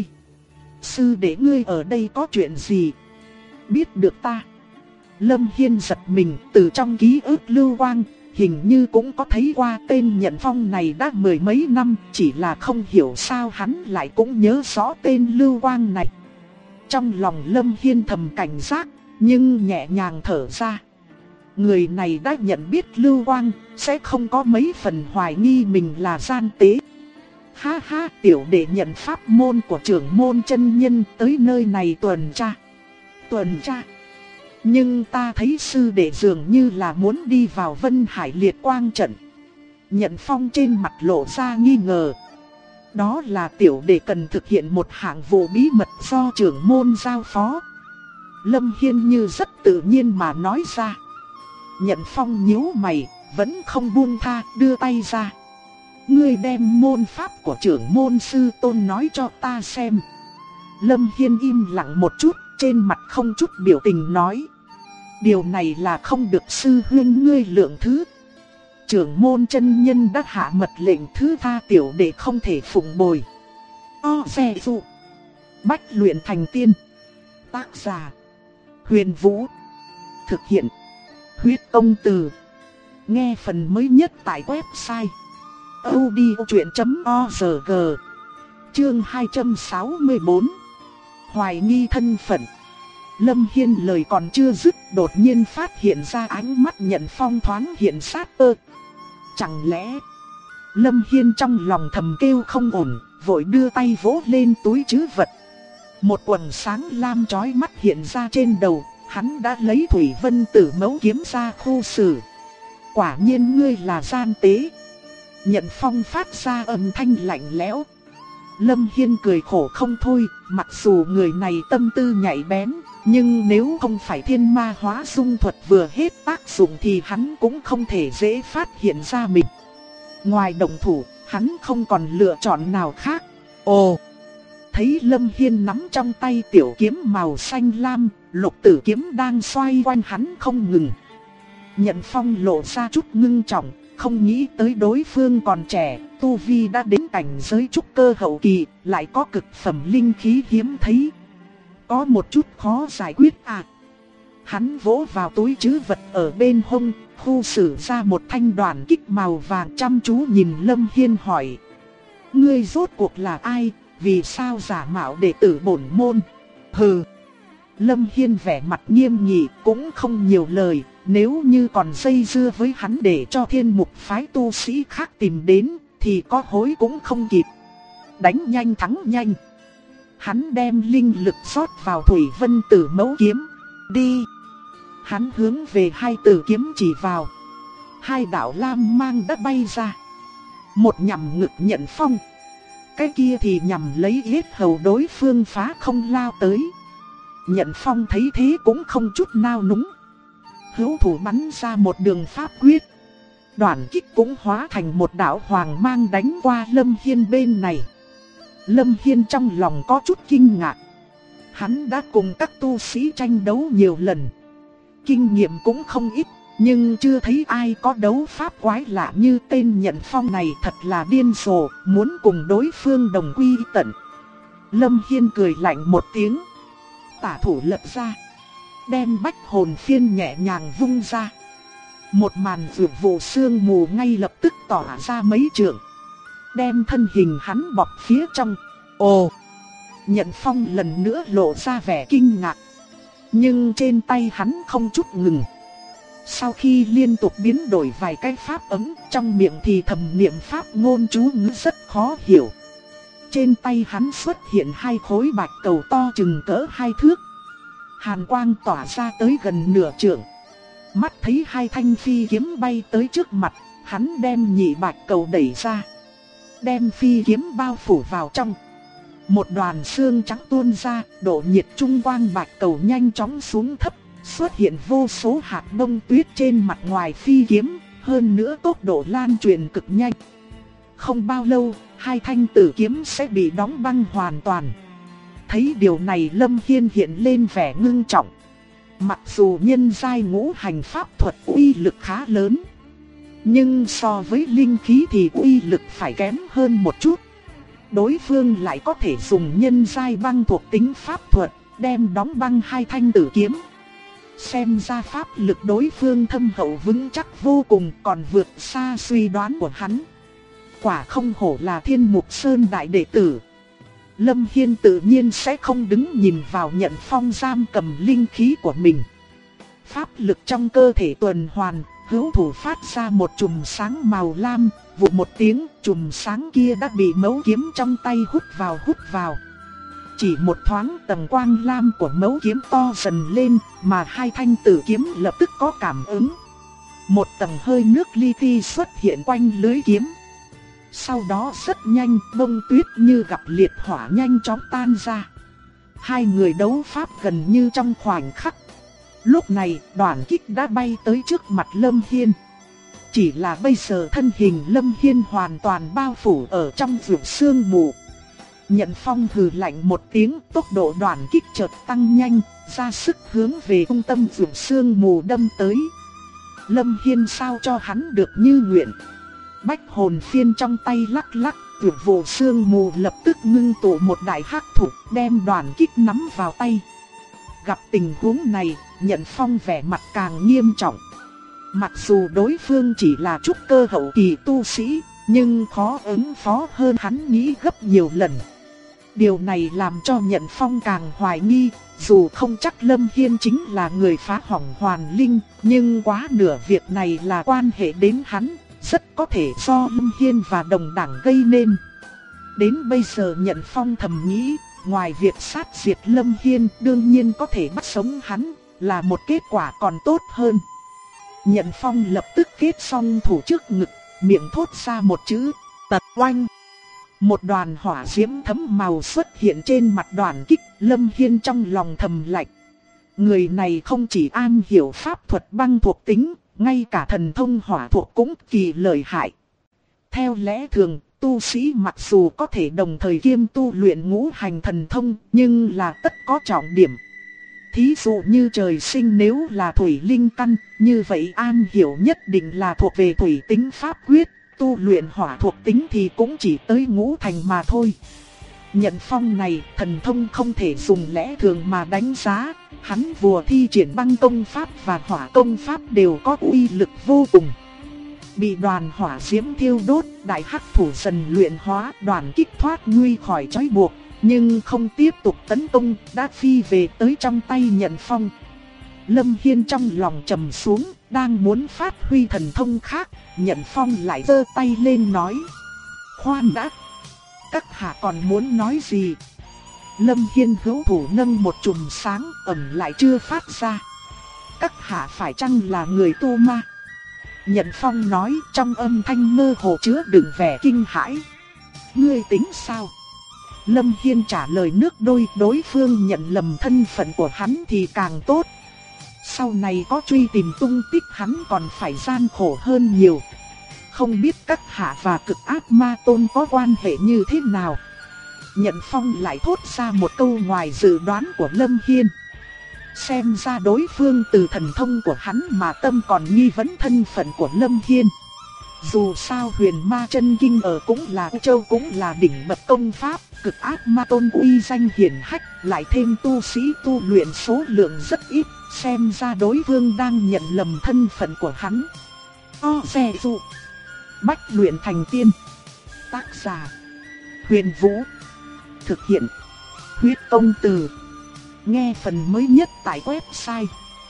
Sư đệ ngươi ở đây có chuyện gì? Biết được ta. Lâm Hiên giật mình, từ trong ký ức Lưu Quang, hình như cũng có thấy qua tên Nhận Phong này đã mười mấy năm, chỉ là không hiểu sao hắn lại cũng nhớ rõ tên Lưu Quang này. Trong lòng Lâm Hiên thầm cảnh giác, nhưng nhẹ nhàng thở ra. Người này đã nhận biết Lưu Quang, sẽ không có mấy phần hoài nghi mình là gian tế. Ha ha, tiểu đệ nhận pháp môn của trưởng môn chân nhân tới nơi này tuần tra. Tuần tra? Nhưng ta thấy sư đệ dường như là muốn đi vào Vân Hải Liệt Quang trận. Nhận Phong trên mặt lộ ra nghi ngờ. Đó là tiểu đệ cần thực hiện một hạng vụ bí mật do trưởng môn giao phó. Lâm Hiên như rất tự nhiên mà nói ra. Nhận Phong nhíu mày, vẫn không buông tha, đưa tay ra. Ngươi đem môn pháp của trưởng môn sư tôn nói cho ta xem. Lâm Hiên im lặng một chút, trên mặt không chút biểu tình nói. Điều này là không được sư huynh ngươi lượng thứ. Trưởng môn chân nhân đã hạ mật lệnh thứ tha tiểu đệ không thể phụng bồi. Xe dụ. Bách luyện thành tiên. Tác giả Huyền Vũ. Thực hiện Huyết Công Từ. Nghe phần mới nhất tại website audiochuyện.org. Chương 264. Hoài nghi thân phận. Lâm Hiên lời còn chưa dứt, đột nhiên phát hiện ra ánh mắt Nhận Phong thoáng hiện sát cơ. Chẳng lẽ... Lâm Hiên trong lòng thầm kêu không ổn, vội đưa tay vỗ lên túi trữ vật. Một quần sáng lam chói mắt hiện ra trên đầu, hắn đã lấy Thủy Vân Tử Mẫu kiếm ra khu xử. Quả nhiên ngươi là gian tế. Nhận Phong phát ra âm thanh lạnh lẽo. Lâm Hiên cười khổ không thôi, mặc dù người này tâm tư nhạy bén, nhưng nếu không phải thiên ma hóa dung thuật vừa hết tác dụng thì hắn cũng không thể dễ phát hiện ra mình. Ngoài động thủ, hắn không còn lựa chọn nào khác. Ồ! Thấy Lâm Hiên nắm trong tay tiểu kiếm màu xanh lam, lục tử kiếm đang xoay quanh hắn không ngừng. Nhận Phong lộ ra chút ngưng trọng, không nghĩ tới đối phương còn trẻ, tu vi đã đến cảnh giới trúc cơ hậu kỳ, lại có cực phẩm linh khí hiếm thấy. Có một chút khó giải quyết à. Hắn vỗ vào túi trữ vật ở bên hông, khu xử ra một thanh đoàn kích màu vàng, chăm chú nhìn Lâm Hiên hỏi. Ngươi rốt cuộc là ai, vì sao giả mạo đệ tử bổn môn? Hừ. Lâm Hiên vẻ mặt nghiêm nghị, cũng không nhiều lời. Nếu như còn dây dưa với hắn để cho thiên mục phái tu sĩ khác tìm đến, thì có hối cũng không kịp. Đánh nhanh thắng nhanh. Hắn đem linh lực rót vào Thủy Vân Tử Mẫu kiếm. Đi. Hắn hướng về hai tử kiếm chỉ vào. Hai đạo lam mang đã bay ra. Một nhằm ngực Nhận Phong, cái kia thì nhằm lấy yết hầu đối phương phá không lao tới. Nhận Phong thấy thế cũng không chút nao núng. Hữu thủ bắn ra một đường pháp quyết. Đoàn kích cũng hóa thành một đạo hoàng mang đánh qua Lâm Hiên bên này. Lâm Hiên trong lòng có chút kinh ngạc. Hắn đã cùng các tu sĩ tranh đấu nhiều lần, kinh nghiệm cũng không ít, nhưng chưa thấy ai có đấu pháp quái lạ như tên Nhận Phong này. Thật là điên rồ, muốn cùng đối phương đồng quy tận. Lâm Hiên cười lạnh một tiếng, tả thủ lật ra, đem bách hồn phiên nhẹ nhàng vung ra. Một màn vượt vụ sương mù ngay lập tức tỏa ra mấy trượng, đem thân hình hắn bọc phía trong. Ồ! Nhận Phong lần nữa lộ ra vẻ kinh ngạc, nhưng trên tay hắn không chút ngừng. Sau khi liên tục biến đổi vài cái pháp ấm, trong miệng thì thầm niệm pháp ngôn chú ngữ rất khó hiểu. Trên tay hắn xuất hiện hai khối bạch cầu to chừng cỡ 2 thước. Hàn quang tỏa ra tới gần nửa trượng. Mắt thấy hai thanh phi kiếm bay tới trước mặt, hắn đem nhị bạch cầu đẩy ra, đem phi kiếm bao phủ vào trong. Một đoàn xương trắng tuôn ra, độ nhiệt trung quang bạch cầu nhanh chóng xuống thấp, xuất hiện vô số hạt bông tuyết trên mặt ngoài phi kiếm, hơn nữa tốc độ lan truyền cực nhanh. Không bao lâu, hai thanh tử kiếm sẽ bị đóng băng hoàn toàn. Thấy điều này, Lâm Hiên hiện lên vẻ ngưng trọng. Mặc dù nhân giai ngũ hành pháp thuật uy lực khá lớn, nhưng so với linh khí thì uy lực phải kém hơn một chút. Đối phương lại có thể dùng nhân giai băng thuộc tính pháp thuật, đem đóng băng hai thanh tử kiếm. Xem ra pháp lực đối phương thâm hậu vững chắc vô cùng, còn vượt xa suy đoán của hắn. Quả không hổ là Thiên Mục Sơn đại đệ tử. Lâm Hiên tự nhiên sẽ không đứng nhìn vào Nhận Phong giam cầm linh khí của mình. Pháp lực trong cơ thể tuần hoàn, hữu thủ phát ra một chùm sáng màu lam, vụt một tiếng, chùm sáng kia đã bị mấu kiếm trong tay hút vào. Chỉ một thoáng tầng quang lam của mấu kiếm to dần lên, mà hai thanh tử kiếm lập tức có cảm ứng. Một tầng hơi nước li ti xuất hiện quanh lưới kiếm. Sau đó rất nhanh, bông tuyết như gặp liệt hỏa nhanh chóng tan ra. Hai người đấu pháp gần như trong khoảnh khắc. Lúc này, Đoản Kích đã bay tới trước mặt Lâm Hiên. Chỉ là bây giờ thân hình Lâm Hiên hoàn toàn bao phủ ở trong vũng sương mù. Nhận Phong hừ lạnh một tiếng, tốc độ Đoản Kích chợt tăng nhanh, ra sức hướng về trung tâm vũng sương mù đâm tới. Lâm Hiên sao cho hắn được như nguyện. Bách hồn phiên trong tay lắc lắc, vụ sương mù lập tức ngưng tụ một đại hắc thủ, đem Đoản Kích nắm vào tay. Gặp tình huống này, Nhận Phong vẻ mặt càng nghiêm trọng. Mặc dù đối phương chỉ là trúc cơ hậu kỳ tu sĩ, nhưng khó ứng phó hơn hắn nghĩ gấp nhiều lần. Điều này làm cho Nhận Phong càng hoài nghi, dù không chắc Lâm Hiên chính là người phá hỏng hoàn linh, nhưng quá nửa việc này là quan hệ đến hắn, rất có thể do Lâm Hiên và đồng đảng gây nên. Đến bây giờ Nhận Phong thầm nghĩ, ngoài việc sát diệt Lâm Hiên, đương nhiên có thể bắt sống hắn, là một kết quả còn tốt hơn. Nhận Phong lập tức kết song thủ trước ngực, miệng thốt ra một chữ, tật oanh. Một đoàn hỏa diễm thấm màu xuất hiện trên mặt Đoản Kích, Lâm Hiên trong lòng thầm lạnh. Người này không chỉ am hiểu pháp thuật băng thuộc tính, ngay cả thần thông hỏa thuộc cũng kỳ lợi hại. Theo lẽ thường, tu sĩ mặc dù có thể đồng thời kiêm tu luyện ngũ hành thần thông, nhưng là tất có trọng điểm. Thí dụ như trời sinh nếu là thủy linh căn, như vậy an hiểu nhất định là thuộc về thủy tính pháp quyết, tu luyện hỏa thuộc tính thì cũng chỉ tới ngũ thành mà thôi. Nhận Phong này, thần thông không thể dùng lẽ thường mà đánh giá, hắn vừa thi triển băng công pháp và hỏa công pháp đều có uy lực vô cùng. Bị đoàn hỏa diễm thiêu đốt, đại hắc thủ dần luyện hóa, Đoản Kích thoát nguy khỏi trói buộc, nhưng không tiếp tục tấn công, đã phi về tới trong tay Nhận Phong. Lâm Hiên trong lòng trầm xuống, đang muốn phát huy thần thông khác, Nhận Phong lại giơ tay lên nói: khoan đã, các hạ còn muốn nói gì? Lâm Hiên hữu thủ nâng một chùm sáng, ẩn lại chưa phát ra. Các hạ phải chăng là người tu ma? Nhận Phong nói, trong âm thanh mơ hồ chứa đựng vẻ kinh hãi. Ngươi tính sao? Lâm Hiên trả lời nước đôi, đối phương nhận lầm thân phận của hắn thì càng tốt. Sau này có truy tìm tung tích hắn còn phải gian khổ hơn nhiều. Không biết các hạ và cực ác ma tôn có quan hệ như thế nào? Nhận Phong lại thốt ra một câu ngoài dự đoán của Lâm Hiên. Xem ra đối phương từ thần thông của hắn mà tâm còn nghi vấn thân phận của Lâm Hiên. Dù sao Huyền Ma Chân Kinh ở cũng là châu cũng là đỉnh bậc công pháp, cực ác ma tôn uy danh hiển hách, lại thêm tu sĩ tu luyện số lượng rất ít, xem ra đối phương đang nhận lầm thân phận của hắn. Xe dụ Bách luyện thành tiên. Tác giả Huyền Vũ. Thực hiện Huyết Công Từ. Nghe phần mới nhất tại website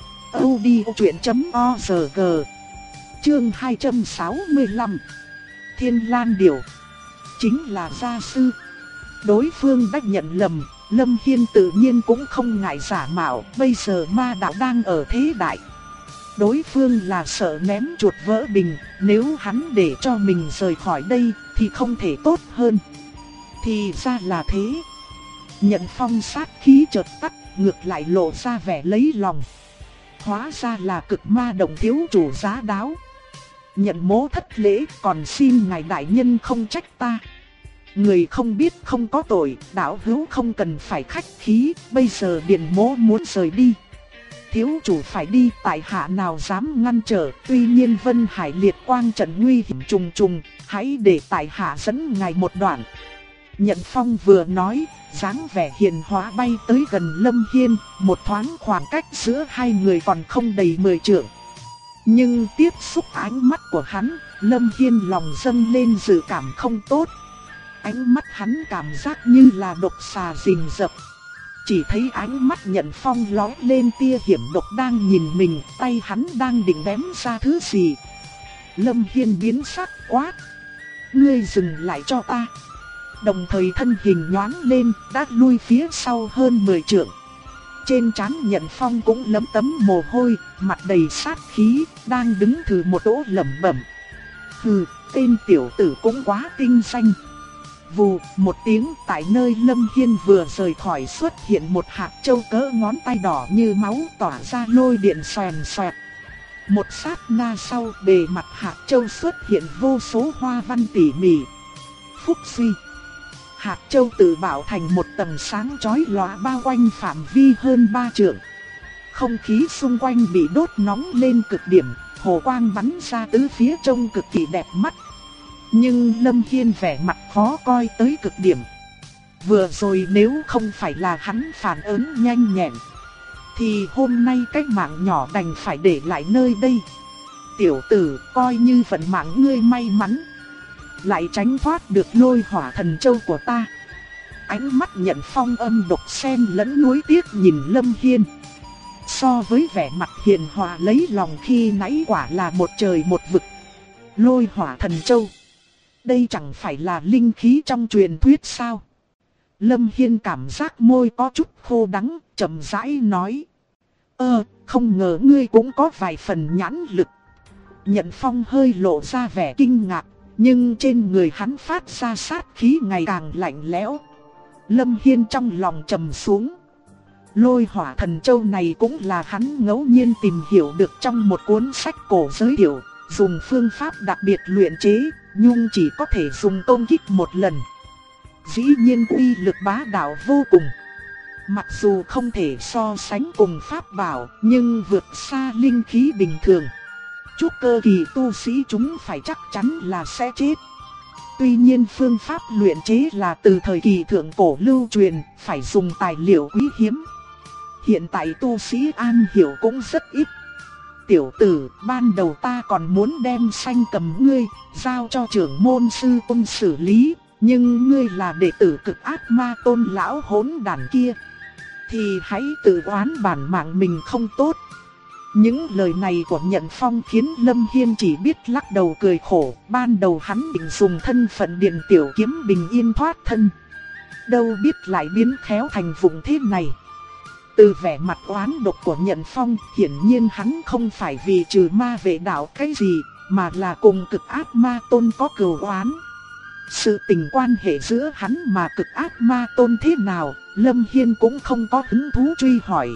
audiochuyện.org. Chương 265. Thiên Lan Điểu. Chính là gia sư. Đối phương đã nhận lầm, Lâm Hiên tự nhiên cũng không ngại giả mạo, bây giờ ma đạo đang ở thế đại. Đối phương là sợ ném chuột vỡ bình, nếu hắn để cho mình rời khỏi đây thì không thể tốt hơn. Thì ra là thế. Nhận Phong sát khí chợt tắt, ngược lại lộ ra vẻ lấy lòng. Hóa ra là cực ma động thiếu chủ giá đáo. Nhận mỗ thất lễ, còn xin ngài đại nhân không trách ta. Người không biết không có tội, đạo hữu không cần phải khách khí, bây giờ điện mỗ muốn rời đi. Thiếu chủ phải đi, tại hạ nào dám ngăn trở, tuy nhiên Vân Hải liệt quang trận nguy hiểm trùng trùng, hãy để tại hạ dẫn ngài một đoạn. Nhận Phong vừa nói, dáng vẻ hiền hóa bay tới gần Lâm Hiên, một thoáng khoảng cách giữa hai người còn không đầy 10 trượng. Nhưng tiếp xúc ánh mắt của hắn, Lâm Hiên lòng dâng lên dự cảm không tốt. Ánh mắt hắn cảm giác như là độc xà rình rập. Chỉ thấy ánh mắt Nhận Phong lóe lên tia hiểm độc đang nhìn mình, tay hắn đang định ném ra thứ gì. Lâm Hiên biến sắc quát: "Ngươi dừng lại cho ta!" Đồng thời thân hình nhoáng lên, đã lui phía sau hơn 10 trượng. Trên trán Nhận Phong cũng lấm tấm mồ hôi, mặt đầy sát khí, đang đứng thừ một chỗ lẩm bẩm: "Hừ, tên tiểu tử cũng quá tinh danh." Vù, một tiếng, tại nơi Lâm Hiên vừa rời khỏi xuất hiện một hạt châu cỡ ngón tay đỏ như máu tỏa ra lôi điện xoèn xoẹt. Một sát na sau, bề mặt hạt châu xuất hiện vô số hoa văn tỉ mỉ. Phúc suy, hạt châu tự bảo thành một tầng sáng chói lóa bao quanh phạm vi hơn 3 trượng. Không khí xung quanh bị đốt nóng lên cực điểm, hồ quang bắn ra tứ phía trông cực kỳ đẹp mắt. Nhưng Lâm Hiên vẻ mặt khó coi tới cực điểm. Vừa rồi nếu không phải là hắn phản ứng nhanh nhẹn, thì hôm nay cái mạng nhỏ đành phải để lại nơi đây. Tiểu tử, coi như vận mạng ngươi may mắn, lại tránh thoát được lôi hỏa thần châu của ta. Ánh mắt Nhận Phong âm độc xen lẫn nuối tiếc nhìn Lâm Hiên. So với vẻ mặt hiền hòa lấy lòng khi nãy quả là một trời một vực. Lôi hỏa thần châu, đây chẳng phải là linh khí trong truyền thuyết sao? Lâm Hiên cảm giác môi có chút khô đắng, chậm rãi nói: Không ngờ ngươi cũng có vài phần nhãn lực. Nhận Phong hơi lộ ra vẻ kinh ngạc, nhưng trên người hắn phát ra sát khí ngày càng lạnh lẽo. Lâm Hiên trong lòng trầm xuống. Lôi hỏa thần châu này cũng là hắn ngẫu nhiên tìm hiểu được trong một cuốn sách cổ giới thiệu, dùng phương pháp đặc biệt luyện chế, nhưng chỉ có thể dùng công kích một lần. Dĩ nhiên uy lực bá đạo vô cùng. Mặc dù không thể so sánh cùng pháp bảo, nhưng vượt xa linh khí bình thường. Trúc cơ kỳ tu sĩ chúng phải chắc chắn là sẽ chết. Tuy nhiên phương pháp luyện chế là từ thời kỳ thượng cổ lưu truyền, phải dùng tài liệu quý hiếm. Hiện tại tu sĩ an hiểu cũng rất ít. Tiểu tử, ban đầu ta còn muốn đem Sanh Cầm ngươi, giao cho trưởng môn sư tôn xử lý. Nhưng ngươi là đệ tử Cực Ác Ma Tôn lão hỗn đàn kia, thì hãy tự oán bản mạng mình không tốt. Những lời này của Nhận Phong khiến Lâm Hiên chỉ biết lắc đầu cười khổ. Ban đầu hắn định dùng thân phận Điện Tiểu Kiếm bình yên thoát thân, đâu biết lại biến khéo thành vụng thế này. Từ vẻ mặt oán độc của Nhận Phong, hiển nhiên hắn không phải vì trừ ma vệ đạo cái gì, mà là cùng Cực Ác Ma Tôn có cừu oán. Sự tình quan hệ giữa hắn mà Cực Ác Ma Tôn thế nào, Lâm Hiên cũng không có hứng thú truy hỏi.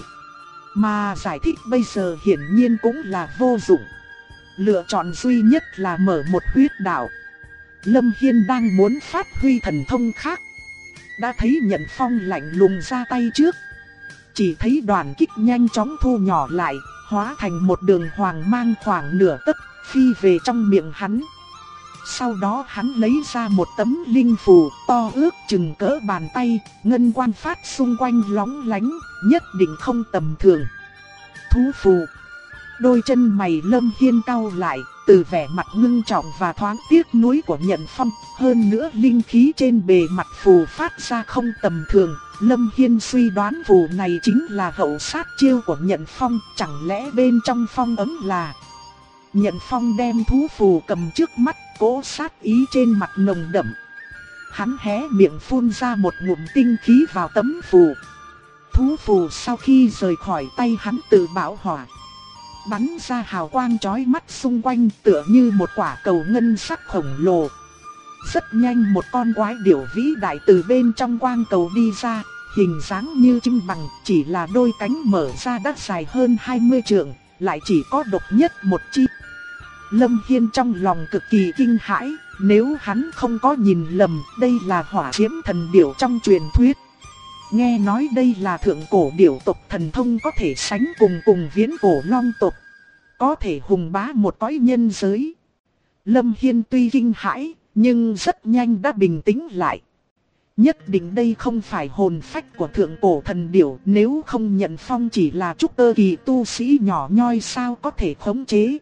Mà giải thích bây giờ hiển nhiên cũng là vô dụng. Lựa chọn duy nhất là mở một huyết đạo. Lâm Hiên đang muốn phát huy thần thông khác, đã thấy Nhận Phong lạnh lùng ra tay trước. Chỉ thấy đoàn kích nhanh chóng thu nhỏ lại, hóa thành một đường hoàng mang khoảng nửa tấc, phi về trong miệng hắn. Sau đó hắn lấy ra một tấm linh phù to ước chừng cỡ bàn tay, ngân quang phát xung quanh lóng lánh, nhất định không tầm thường. Thú phù. Đôi chân mày Lâm Hiên cau lại, từ vẻ mặt ngưng trọng và thoáng tiếc nuối của Nhận Phong, hơn nữa linh khí trên bề mặt phù phát ra không tầm thường. Lâm Hiên suy đoán phù này chính là hậu sát chiêu của Nhận Phong, chẳng lẽ bên trong phong ấm là... Nhận Phong đem thú phù cầm trước mắt, cỗ sát ý trên mặt nồng đậm. Hắn hé miệng phun ra một ngụm tinh khí vào tấm phù. Thú phù sau khi rời khỏi tay hắn tự bão hỏa, bắn ra hào quang chói mắt xung quanh, tựa như một quả cầu ngân sắc khổng lồ. Rất nhanh một con quái điểu vĩ đại từ bên trong quang cầu đi ra, hình dáng như chim bằng, chỉ là đôi cánh mở ra đã dài hơn 20 trượng, lại chỉ có độc nhất một chi. Lâm Hiên trong lòng cực kỳ kinh hãi, nếu hắn không có nhìn lầm, đây là Hỏa Diễm Thần Điểu trong truyền thuyết. Nghe nói đây là thượng cổ điểu tộc thần thông có thể sánh cùng viễn cổ long tộc, có thể hùng bá một cõi nhân giới. Lâm Hiên tuy kinh hãi, nhưng rất nhanh đã bình tĩnh lại. Nhất định đây không phải hồn phách của thượng cổ thần điểu, nếu không Nhận Phong chỉ là trúc cơ kỳ tu sĩ nhỏ nhoi sao có thể khống chế.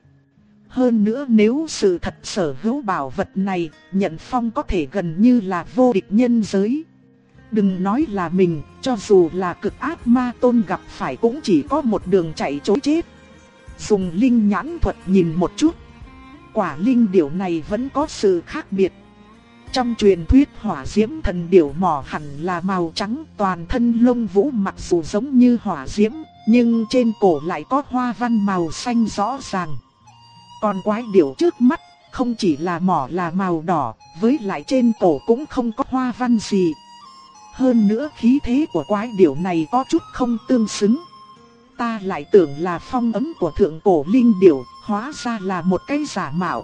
Hơn nữa nếu sự thật sở hữu bảo vật này, Nhận Phong có thể gần như là vô địch nhân giới. Đừng nói là mình, cho dù là cực ác ma tôn gặp phải cũng chỉ có một đường chạy trối chết. Dùng linh nhãn thuật nhìn một chút, quả linh điểu này vẫn có sự khác biệt. Trong truyền thuyết hỏa diễm thần điểu mỏ hẳn là màu trắng, toàn thân lông vũ mặc dù giống như hỏa diễm, nhưng trên cổ lại có hoa văn màu xanh rõ ràng. Còn quái điểu trước mắt, không chỉ là mỏ là màu đỏ, với lại trên cổ cũng không có hoa văn gì. Hơn nữa khí thế của quái điểu này có chút không tương xứng. Ta lại tưởng là phong ấn của thượng cổ linh điểu, hóa ra là một cái giả mạo.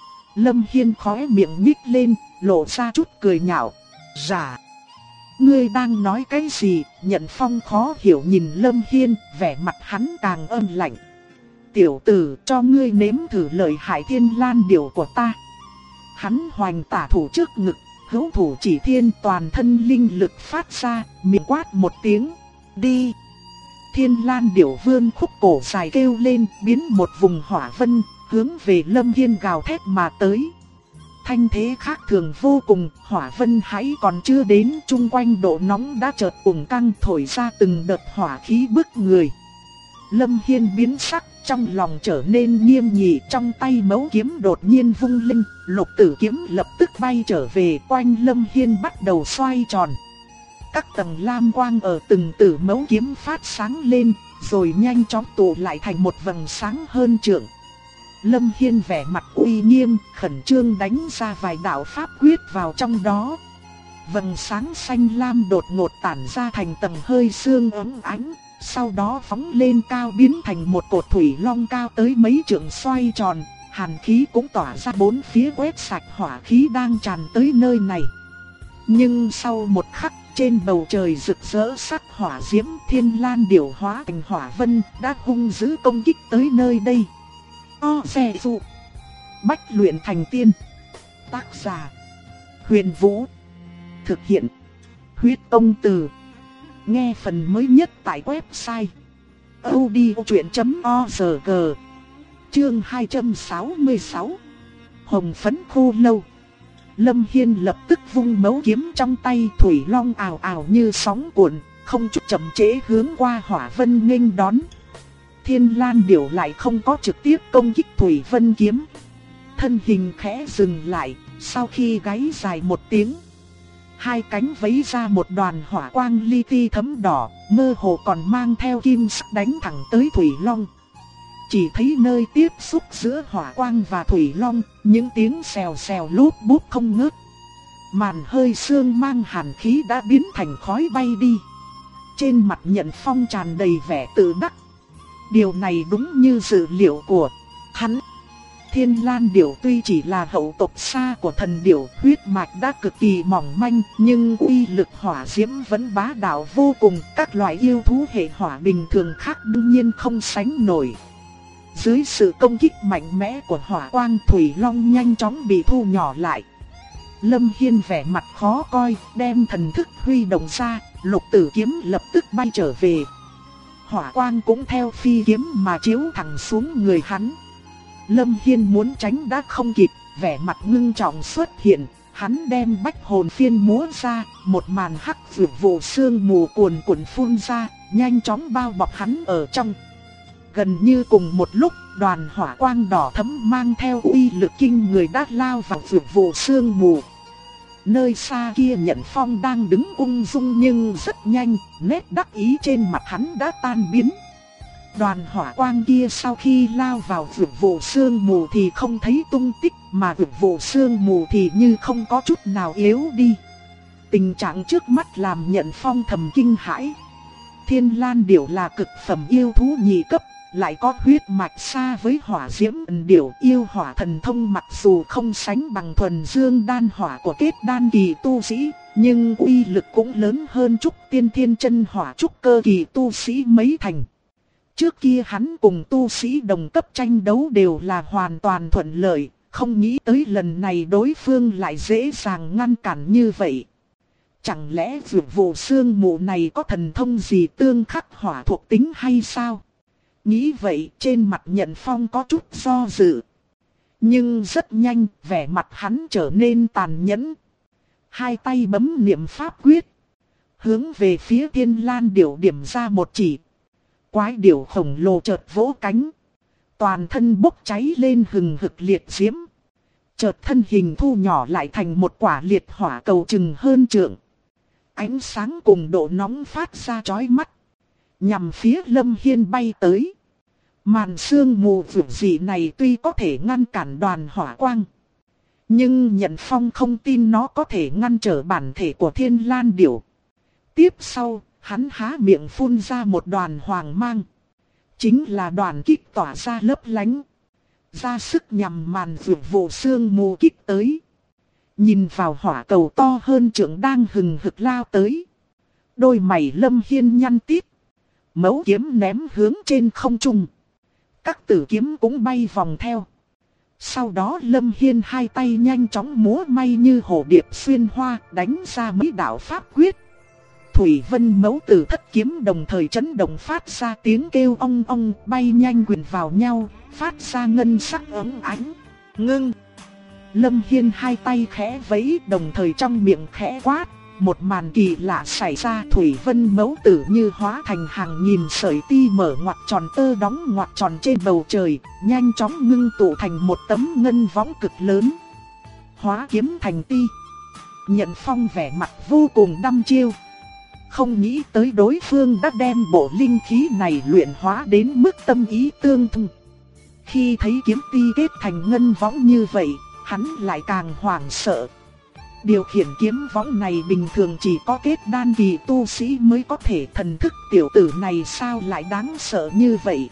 Lâm Hiên khóe miệng nhích lên, lộ ra chút cười nhạo. Giả? Ngươi đang nói cái gì? Nhận Phong khó hiểu nhìn Lâm Hiên, vẻ mặt hắn càng âm lạnh. Tiểu tử, cho ngươi nếm thử lời hại thiên lan điểu của ta. Hắn hoành tả thủ trước ngực, hữu thủ chỉ thiên, toàn thân linh lực phát ra, miệng quát một tiếng. Đi! Thiên lan điểu vươn khúc cổ dài kêu lên, biến một vùng hỏa vân, hướng về Lâm Hiên gào thét mà tới. Thanh thế khác thường vô cùng, hỏa vân hãy còn chưa đến, chung quanh độ nóng đã chợt ủng căng thổi ra từng đợt hỏa khí bức người. Lâm Hiên biến sắc, trong lòng trở nên nghiêm nghị, trong tay mấu kiếm đột nhiên vung lên, lục tử kiếm lập tức bay trở về, quanh Lâm Hiên bắt đầu xoay tròn. Các tầng lam quang ở từng tử mấu kiếm phát sáng lên, rồi nhanh chóng tụ lại thành một vầng sáng hơn trượng. Lâm Hiên vẻ mặt uy nghiêm, khẩn trương đánh ra vài đạo pháp quyết vào trong đó. Vầng sáng xanh lam đột ngột tản ra thành tầng hơi sương ấm ánh, sau đó phóng lên cao biến thành một cột thủy long cao tới mấy trượng xoay tròn, hàn khí cũng tỏa ra bốn phía quét sạch hỏa khí đang tràn tới nơi này. Nhưng sau một khắc, trên bầu trời rực rỡ sắc hỏa diễm, thiên lan điểu hóa thành hỏa vân, đã hung dữ công kích tới nơi đây. Xe dụ. Bách luyện thành tiên. Tác giả: Huyền Vũ. Thực hiện: Huyết Tông Từ. Nghe phần mới nhất tại website audiochuyện.org. Chương 266. Hồng phấn khô lâu. Lâm Hiên lập tức vung mấu kiếm trong tay, thủy long ào ào như sóng cuộn, không chút chậm trễ hướng qua hỏa vân nghênh đón. Thiên lan điểu lại không có trực tiếp công kích thủy vân kiếm. Thân hình khẽ dừng lại, sau khi gáy dài một tiếng, hai cánh vấy ra một đoàn hỏa quang li ti thấm đỏ, mơ hồ còn mang theo kim sắc đánh thẳng tới thủy long. Chỉ thấy nơi tiếp xúc giữa hỏa quang và thủy long, những tiếng xèo xèo lút bút không ngớt. Màn hơi sương mang hàn khí đã biến thành khói bay đi. Trên mặt Nhận Phong tràn đầy vẻ tự đắc. Điều này đúng như dự liệu của hắn. Thiên lan điểu tuy chỉ là hậu tộc xa của thần điểu, huyết mạch đã cực kỳ mỏng manh, nhưng uy lực hỏa diễm vẫn bá đạo vô cùng. Các loại yêu thú hệ hỏa bình thường khác đương nhiên không sánh nổi. Dưới sự công kích mạnh mẽ của hỏa quang, thủy long nhanh chóng bị thu nhỏ lại. Lâm Hiên vẻ mặt khó coi, đem thần thức huy động ra, lục tử kiếm lập tức bay trở về. Hỏa quang cũng theo phi kiếm mà chiếu thẳng xuống người hắn. Lâm Hiên muốn tránh đã không kịp, vẻ mặt ngưng trọng xuất hiện. Hắn đem bách hồn phiên múa ra, một màn hắc vượt vụ sương mù cuồn cuộn phun ra, nhanh chóng bao bọc hắn ở trong. Gần như cùng một lúc, đoàn hỏa quang đỏ thẫm mang theo uy lực kinh người đã lao vào vượt vụ sương mù. Nơi xa kia Nhận Phong đang đứng ung dung nhưng rất nhanh, nét đắc ý trên mặt hắn đã tan biến. Đoàn hỏa quang kia sau khi lao vào vượt vụ sương mù thì không thấy tung tích, mà vượt vụ sương mù thì như không có chút nào yếu đi. Tình trạng trước mắt làm Nhận Phong thầm kinh hãi. Thiên lan điểu là cực phẩm yêu thú nhị cấp, lại có huyết mạch xa với hỏa diễm điểu, yêu hỏa thần thông mặc dù không sánh bằng thuần dương đan hỏa của kết đan kỳ tu sĩ, nhưng uy lực cũng lớn hơn trúc tiên thiên chân hỏa trúc cơ kỳ tu sĩ mấy thành. Trước kia hắn cùng tu sĩ đồng cấp tranh đấu đều là hoàn toàn thuận lợi, không nghĩ tới lần này đối phương lại dễ dàng ngăn cản như vậy. Chẳng lẽ dược vụ sương mù này có thần thông gì tương khắc hỏa thuộc tính hay sao? Nghĩ vậy trên mặt Nhận Phong có chút do dự. Nhưng rất nhanh vẻ mặt hắn trở nên tàn nhẫn. Hai tay bấm niệm pháp quyết. Hướng về phía Thiên Lan Điểu điểm ra một chỉ. Quái điểu khổng lồ chợt vỗ cánh. Toàn thân bốc cháy lên hừng hực liệt diễm. Chợt thân hình thu nhỏ lại thành một quả liệt hỏa cầu chừng hơn trượng. Ánh sáng cùng độ nóng phát ra chói mắt. Nhằm phía Lâm Hiên bay tới. Màn sương mù vượt dị này tuy có thể ngăn cản đoàn hỏa quang. Nhưng Nhận Phong không tin nó có thể ngăn trở bản thể của Thiên Lan Điểu. Tiếp sau, hắn há miệng phun ra một đoàn hoàng mang. Chính là đoàn kích tỏa ra lấp lánh. Ra sức nhằm màn vượt vụ sương mù kích tới. Nhìn vào hỏa cầu to hơn trượng đang hừng hực lao tới. Đôi mày Lâm Hiên nhăn tít. Mấu kiếm ném hướng trên không trung. Các tử kiếm cũng bay vòng theo. Sau đó Lâm Hiên hai tay nhanh chóng múa may như hổ điệp xuyên hoa, đánh ra mấy đạo pháp quyết. Thủy Vân Mấu Tử Thất kiếm đồng thời chấn động phát ra tiếng kêu ong ong, bay nhanh quyện vào nhau, phát ra ngân sắc ấm ánh. Ngưng. Lâm Hiên hai tay khẽ vẫy, đồng thời trong miệng khẽ quát. Một màn kỳ lạ xảy ra, Thủy Vân Mấu Tử như hóa thành hàng nghìn sợi ti mở ngoặt tròn tơ đóng ngoặt tròn trên bầu trời, nhanh chóng ngưng tụ thành một tấm ngân võng cực lớn. Hóa kiếm thành ti. Nhận Phong vẻ mặt vô cùng đăm chiêu. Không nghĩ tới đối phương đã đem bộ linh khí này luyện hóa đến mức tâm ý tương thông. Khi thấy kiếm ti kết thành ngân võng như vậy, hắn lại càng hoảng sợ. Điều khiển kiếm võng này bình thường chỉ có kết đan kỳ tu sĩ mới có thể, thần thức tiểu tử này sao lại đáng sợ như vậy.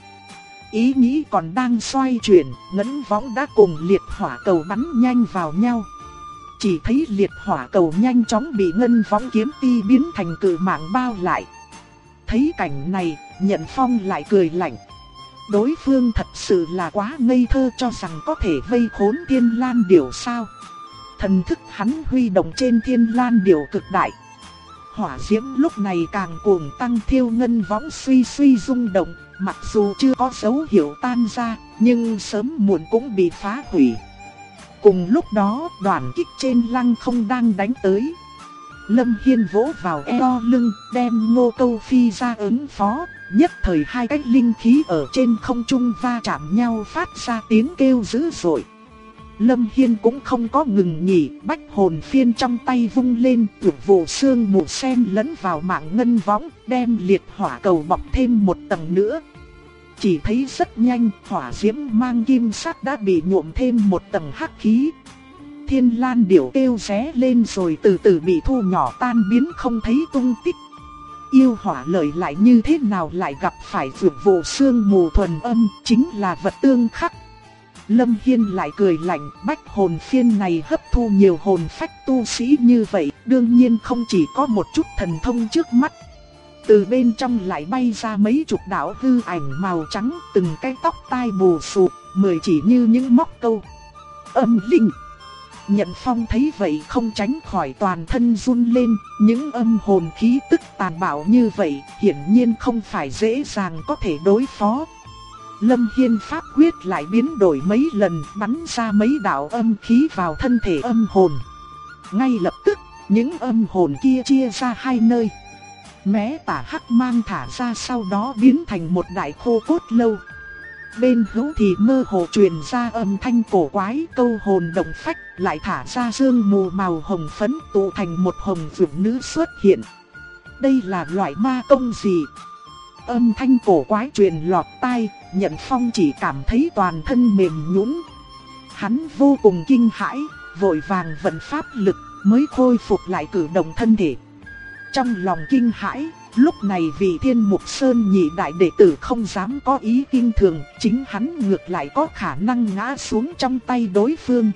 Ý nghĩ còn đang xoay chuyển, ngân võng đã cùng liệt hỏa cầu bắn nhanh vào nhau. Chỉ thấy liệt hỏa cầu nhanh chóng bị ngân võng kiếm ti biến thành cự mạng bao lại. Thấy cảnh này, Nhận Phong lại cười lạnh. Đối phương thật sự là quá ngây thơ cho rằng có thể vây khốn Thiên Lan Điểu sao. Thần thức hắn huy động trên Thiên Lan Điểu cực đại. Hỏa diễm lúc này càng cuồng tăng, thiêu ngân võng suy suy rung động. Mặc dù chưa có dấu hiệu tan ra, nhưng sớm muộn cũng bị phá hủy. Cùng lúc đó, đoàn kích trên lăng không đang đánh tới. Lâm Hiên vỗ vào eo lưng, đem Ngô Câu Phi ra ứng phó. Nhất thời hai cái linh khí ở trên không trung va chạm nhau phát ra tiếng kêu dữ dội. Lâm Hiên cũng không có ngừng nghỉ, bách hồn phiên trong tay vung lên, vượt vụ sương mù xen lẫn vào mạng ngân võng, đem liệt hỏa cầu bọc thêm một tầng nữa. Chỉ thấy rất nhanh, hỏa diễm mang kim sắc đã bị nhuộm thêm một tầng hắc khí. Thiên Lan Điểu kêu ré lên rồi từ từ bị thu nhỏ tan biến không thấy tung tích. Yêu hỏa lợi lại như thế nào lại gặp phải vượt vụ sương mù thuần âm, chính là vật tương khắc. Lâm Hiên lại cười lạnh, bách hồn phiên này hấp thu nhiều hồn phách tu sĩ như vậy, đương nhiên không chỉ có một chút thần thông trước mắt. Từ bên trong lại bay ra mấy chục đạo hư ảnh màu trắng, từng cái tóc tai bù xù, mười chỉ như những móc câu. Âm linh. Nhận Phong thấy vậy không tránh khỏi toàn thân run lên, những âm hồn khí tức tàn bạo như vậy, hiển nhiên không phải dễ dàng có thể đối phó. Lâm Hiên pháp quyết lại biến đổi mấy lần, bắn ra mấy đạo âm khí vào thân thể âm hồn. Ngay lập tức, những âm hồn kia chia ra hai nơi. Mé tả hắc mang thả ra, sau đó biến thành một đại khô cốt lâu. Bên hữu thì mơ hồ truyền ra âm thanh cổ quái, câu hồn động phách, lại thả ra sương mù màu hồng phấn tụ thành một hồng phượng nữ xuất hiện. Đây là loại ma công gì? Âm thanh cổ quái truyền lọt tai, Nhận Phong chỉ cảm thấy toàn thân mềm nhũn. Hắn vô cùng kinh hãi, vội vàng vận pháp lực mới khôi phục lại cử động thân thể. Trong lòng kinh hãi, lúc này vị Thiên Mục Sơn nhị đại đệ tử không dám có ý kinh thường, chính hắn ngược lại có khả năng ngã xuống trong tay đối phương.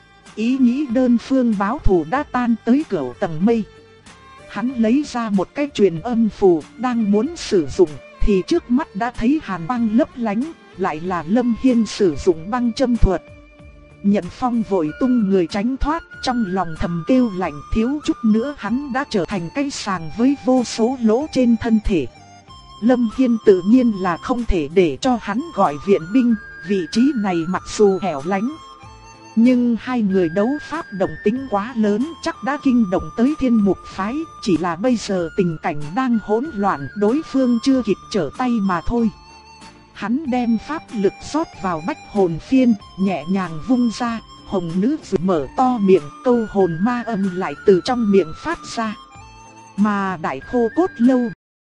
Ý nghĩ đơn phương báo thù đã tan tới cửu tầng mây. Hắn lấy ra một cái truyền âm phù, đang muốn sử dụng, thì trước mắt đã thấy hàn băng lấp lánh, lại là Lâm Hiên sử dụng băng châm thuật. Nhận Phong vội tung người tránh thoát, trong lòng thầm kêu lạnh, thiếu chút nữa hắn đã trở thành cái sàng với vô số lỗ trên thân thể. Lâm Hiên tự nhiên là không thể để cho hắn gọi viện binh, vị trí này mặc dù hẻo lánh, nhưng hai người đấu pháp động tính quá lớn, chắc đã kinh động tới Thiên Mục phái, chỉ là bây giờ tình cảnh đang hỗn loạn, đối phương chưa kịp trở tay mà thôi. Hắn đem pháp lực rót vào bách hồn phiên, nhẹ nhàng vung ra, hồng nữ vừa mở to miệng, câu hồn ma âm lại từ trong miệng phát ra. Mà đại khô cốt lâu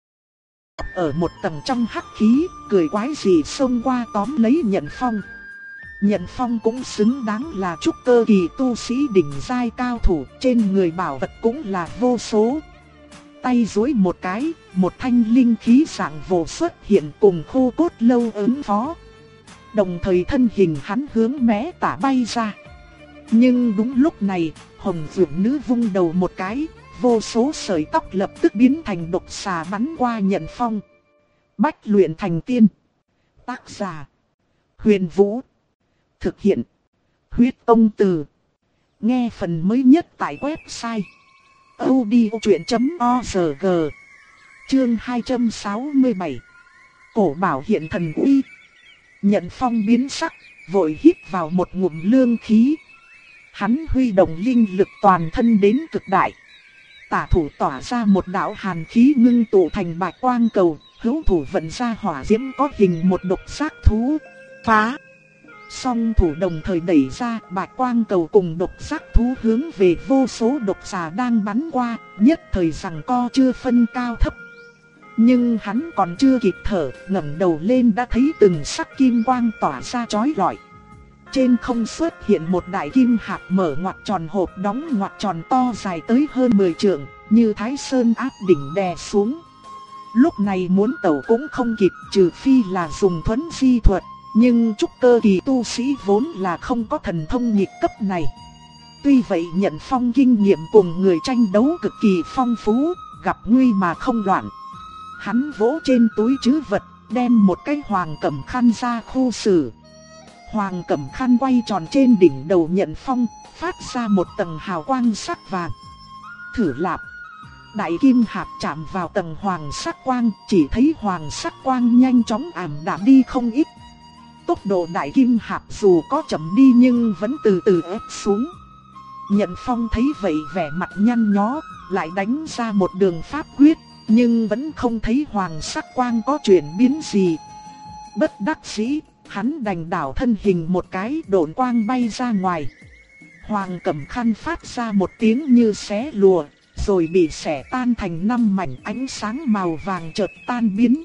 ở một tầng trong hắc khí, cười quái dị xông qua tóm lấy Nhận Phong. Nhận Phong cũng xứng đáng là trúc cơ kỳ tu sĩ đỉnh giai cao thủ, trên người bảo vật cũng là vô số. Tay duỗi một cái, một thanh linh khí dạng vô xuất hiện cùng khô cốt lâu ứng phó. Đồng thời thân hình hắn hướng mé tả bay ra. Nhưng đúng lúc này, hồng dược nữ vung đầu một cái, vô số sợi tóc lập tức biến thành độc xà bắn qua Nhận Phong. Bách luyện thành tiên. Tác giả: Huyền Vũ. Thực hiện: Huyết Công Từ. Nghe phần mới nhất tại website audiochuyện.org. Chương 267. Cổ bảo hiện thần uy. Nhận Phong biến sắc, vội hít vào một ngụm lương khí. Hắn huy động linh lực toàn thân đến cực đại. Tả thủ tỏa ra một đạo hàn khí ngưng tụ thành bạch quang cầu, hữu thủ vận ra hỏa diễm có hình một độc giác thú. Phá! Song thủ đồng thời đẩy ra, bạch quang cầu cùng độc giác thú hướng về vô số độc xà đang bắn qua, nhất thời giằng co chưa phân cao thấp. Nhưng hắn còn chưa kịp thở, ngẩng đầu lên đã thấy từng sắc kim quang tỏa ra chói lọi. Trên không xuất hiện một đại kim hạt mở ngoặt tròn hộp đóng ngoặt tròn to dài tới hơn 10 trượng, như Thái Sơn áp đỉnh đè xuống. Lúc này muốn tẩu cũng không kịp, trừ phi là dùng thuấn di thuật. Nhưng trúc cơ kỳ tu sĩ vốn là không có thần thông nhịp cấp này. Tuy vậy Nhận Phong kinh nghiệm cùng người tranh đấu cực kỳ phong phú, gặp nguy mà không loạn. Hắn vỗ trên túi trữ vật, đem một cái hoàng cẩm khăn ra khu xử. Hoàng cẩm khăn quay tròn trên đỉnh đầu Nhận Phong, phát ra một tầng hào quang sắc vàng. Thử lạp. Đại kim hạt chạm vào tầng hoàng sắc quang, chỉ thấy hoàng sắc quang nhanh chóng ảm đạm đi không ít. Tốc độ đại kim hạt dù có chậm đi nhưng vẫn từ từ ép xuống. Nhận Phong thấy vậy vẻ mặt nhăn nhó, lại đánh ra một đường pháp quyết, nhưng vẫn không thấy hoàng sắc quang có chuyển biến gì. Bất đắc dĩ, hắn đành đảo thân hình một cái, độn quang bay ra ngoài. Hoàng cẩm khăn phát ra một tiếng như xé lùa, rồi bị xẻ tan thành 5 mảnh, ánh sáng màu vàng chợt tan biến.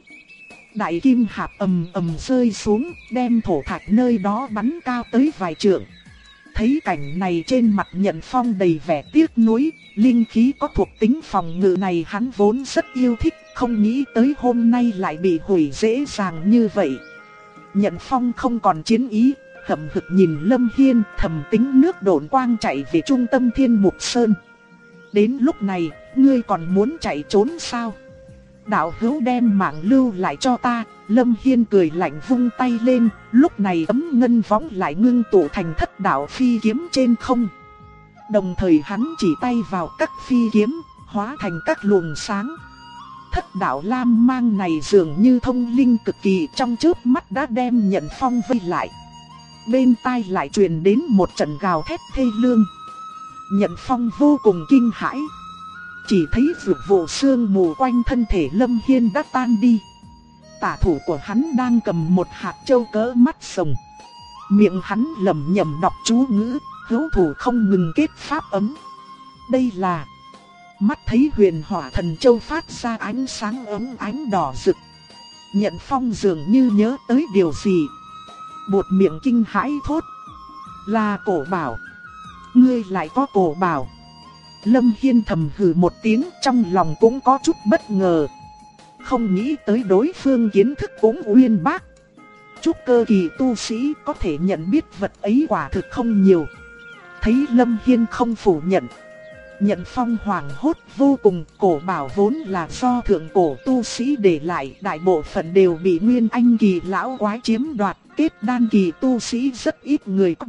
Đại kim hạt ầm ầm rơi xuống, đem thổ thạch nơi đó bắn cao tới vài trượng. Thấy cảnh này trên mặt Nhận Phong đầy vẻ tiếc nuối, linh khí có thuộc tính phòng ngự này hắn vốn rất yêu thích, không nghĩ tới hôm nay lại bị hủy dễ dàng như vậy. Nhận Phong không còn chiến ý, hậm hực nhìn Lâm Hiên, thầm tính nước độn quang chạy về trung tâm Thiên Mục Sơn. Đến lúc này, ngươi còn muốn chạy trốn sao? Đạo hữu đem mạng lưu lại cho ta. Lâm Hiên cười lạnh vung tay lên, lúc này tấm ngân võng lại ngưng tụ thành thất đạo phi kiếm trên không. Đồng thời hắn chỉ tay vào các phi kiếm, hóa thành các luồng sáng. Thất đạo lam mang này dường như thông linh cực kỳ, trong chớp mắt đã đem Nhận Phong vây lại. Bên tai lại truyền đến một trận gào thét thê lương. Nhận Phong vô cùng kinh hãi. Chỉ thấy vượt vụ sương mù quanh thân thể Lâm Hiên đã tan đi. Tả thủ của hắn đang cầm một hạt châu cỡ mắt sồng. Miệng hắn lẩm nhẩm đọc chú ngữ, hữu thủ không ngừng kết pháp ấm. Đây là... Mắt thấy huyền hỏa thần châu phát ra ánh sáng ấm ánh đỏ rực. Nhận Phong dường như nhớ tới điều gì, buột miệng kinh hãi thốt: là cổ bảo. Ngươi lại có cổ bảo? Lâm Hiên thầm hừ một tiếng, trong lòng cũng có chút bất ngờ. Không nghĩ tới đối phương kiến thức cũng uyên bác. Trúc cơ kỳ tu sĩ có thể nhận biết vật ấy quả thực không nhiều. Thấy Lâm Hiên không phủ nhận, Nhận Phong hoảng hốt vô cùng. Cổ bảo vốn là do thượng cổ tu sĩ để lại, đại bộ phận đều bị Nguyên Anh kỳ lão quái chiếm đoạt, kết đan kỳ tu sĩ rất ít người có được.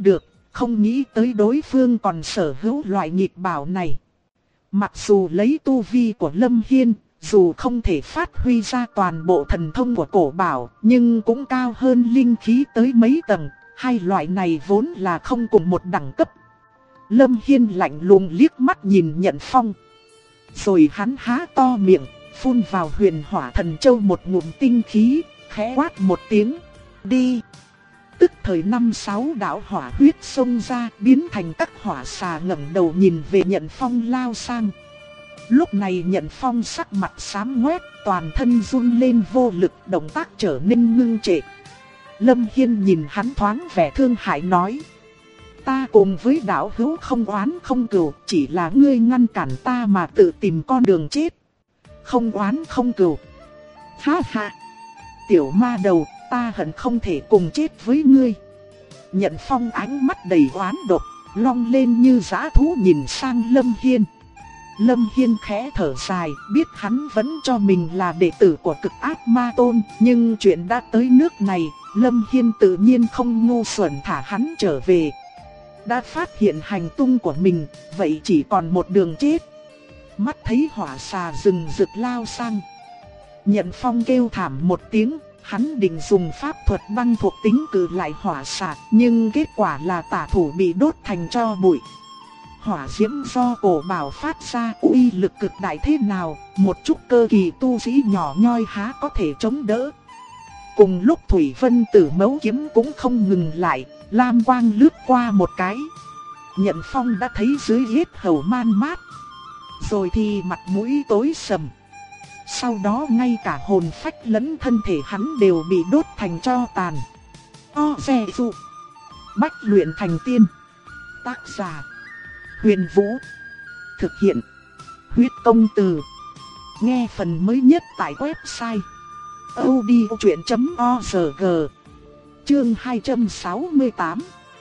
không nghĩ tới đối phương còn sở hữu loại nghịch bảo này. Mặc dù lấy tu vi của Lâm Hiên, dù không thể phát huy ra toàn bộ thần thông của cổ bảo, nhưng cũng cao hơn linh khí tới mấy tầng, hai loại này vốn là không cùng một đẳng cấp. Lâm Hiên lạnh lùng liếc mắt nhìn Nhận Phong. Rồi hắn há to miệng, phun vào huyền hỏa thần châu một ngụm tinh khí, khẽ quát một tiếng, đi. Tức thời 5-6 đạo hỏa huyết xông ra, biến thành các hỏa xà ngẩng đầu nhìn về Nhận Phong lao sang. Lúc này Nhận Phong sắc mặt xám ngoét, toàn thân run lên vô lực, động tác trở nên ngưng trệ. Lâm Hiên nhìn hắn thoáng vẻ thương hại nói, ta cùng với đạo hữu không oán không cừu, chỉ là ngươi ngăn cản ta mà tự tìm con đường chết. Không oán không cừu. Ha ha. Tiểu ma đầu, ta hận không thể cùng chết với ngươi. Nhận Phong ánh mắt đầy oán độc, long lên như dã thú nhìn sang Lâm Hiên. Lâm Hiên khẽ thở dài, biết hắn vẫn cho mình là đệ tử của Cực Ác Ma Tôn, nhưng chuyện đã tới nước này, Lâm Hiên tự nhiên không ngu xuẩn thả hắn trở về. Đã phát hiện hành tung của mình, vậy chỉ còn một đường chết. Mắt thấy hỏa xà rừng rực lao sang, Nhận Phong kêu thảm một tiếng, hắn định dùng pháp thuật băng thuộc tính cự lại hỏa xà, nhưng kết quả là tả thủ bị đốt thành tro bụi. Hỏa diễm do cổ bảo phát ra uy lực cực đại thế nào, một chút cơ kỳ tu sĩ nhỏ nhoi há có thể chống đỡ. Cùng lúc Thủy Vân Tử mấu kiếm cũng không ngừng lại, lam quang lướt qua một cái. Nhận Phong đã thấy dưới yết hầu man mát, rồi thì mặt mũi tối sầm. Sau đó ngay cả hồn phách lẫn thân thể hắn đều bị đốt thành tro tàn. Xe dụ. Bách luyện thành tiên. Tác giả: Huyền Vũ. Thực hiện: Huyết Công Từ. Nghe phần mới nhất tại website audiochuyện.org. Chương 268.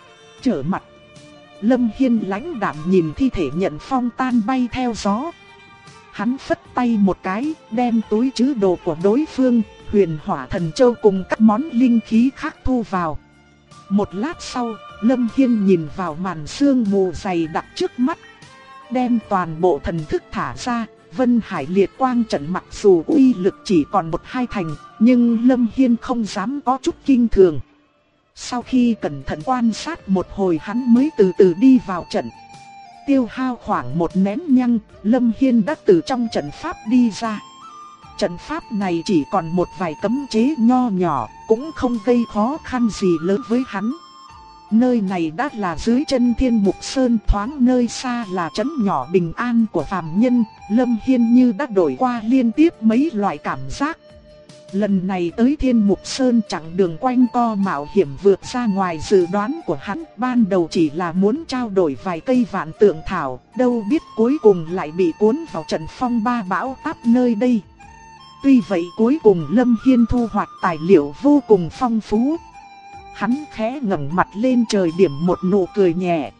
Trở mặt. Lâm Hiên lãnh đạm nhìn thi thể Nhận Phong tan bay theo gió. Hắn phất tay một cái, đem túi trữ đồ của đối phương, huyền hỏa thần châu cùng các món linh khí khác thu vào. Một lát sau, Lâm Hiên nhìn vào màn sương mù dày đặc trước mắt, đem toàn bộ thần thức thả ra. Vân Hải Liệt Quang trận mặc dù uy lực chỉ còn 1-2 thành, nhưng Lâm Hiên không dám có chút kinh thường. Sau khi cẩn thận quan sát một hồi, hắn mới từ từ đi vào trận. Tiêu hao khoảng 1 nén nhang, Lâm Hiên đã từ trong trận pháp đi ra. Trận pháp này chỉ còn một vài cấm chế nho nhỏ, cũng không gây khó khăn gì lớn với hắn. Nơi này đã là dưới chân Thiên Mục Sơn, thoáng nơi xa là trấn nhỏ bình an của phàm nhân. Lâm Hiên như đã đổi qua liên tiếp mấy loại cảm giác. Lần này tới Thiên Mục Sơn chặng đường quanh co mạo hiểm vượt ra ngoài dự đoán của hắn. Ban đầu chỉ là muốn trao đổi vài cây vạn tượng thảo, đâu biết cuối cùng lại bị cuốn vào trận phong ba bão táp nơi đây. Tuy vậy cuối cùng Lâm Hiên thu hoạch tài liệu vô cùng phong phú. Hắn khẽ ngẩng mặt lên trời điểm một nụ cười nhẹ,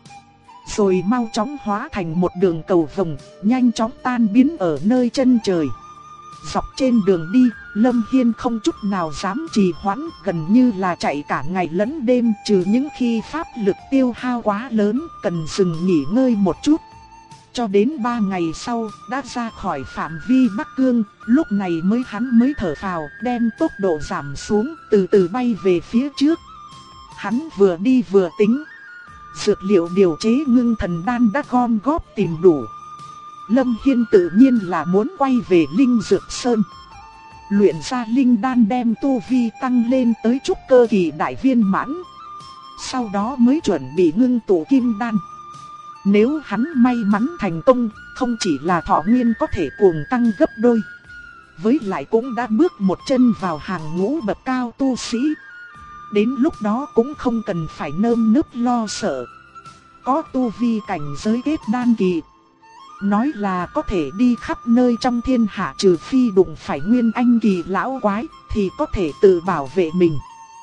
rồi mau chóng hóa thành một đường cầu vồng, nhanh chóng tan biến ở nơi chân trời. Dọc trên đường đi, Lâm Hiên không chút nào dám trì hoãn, gần như là chạy cả ngày lẫn đêm, trừ những khi pháp lực tiêu hao quá lớn, cần dừng nghỉ ngơi một chút. Cho đến 3 ngày sau, đã ra khỏi phạm vi Bắc Cương, lúc này hắn mới thở phào, đem tốc độ giảm xuống, từ từ bay về phía trước. Hắn vừa đi vừa tính. Dược liệu điều chế ngưng thần đan đã gom góp tìm đủ. Lâm Hiên tự nhiên là muốn quay về Linh Dược Sơn, luyện ra linh đan đem tu vi tăng lên tới trúc cơ kỳ đại viên mãn. Sau đó mới chuẩn bị ngưng tụ kim đan. Nếu hắn may mắn thành công, không chỉ là thọ nguyên có thể cuồng tăng gấp đôi, với lại cũng đã bước một chân vào hàng ngũ bậc cao tu sĩ. Đến lúc đó cũng không cần phải nơm nớp lo sợ. Có tu vi cảnh giới kết đan kỳ, nói là có thể đi khắp nơi trong thiên hạ, trừ phi đụng phải nguyên anh kỳ lão quái, thì có thể tự bảo vệ mình.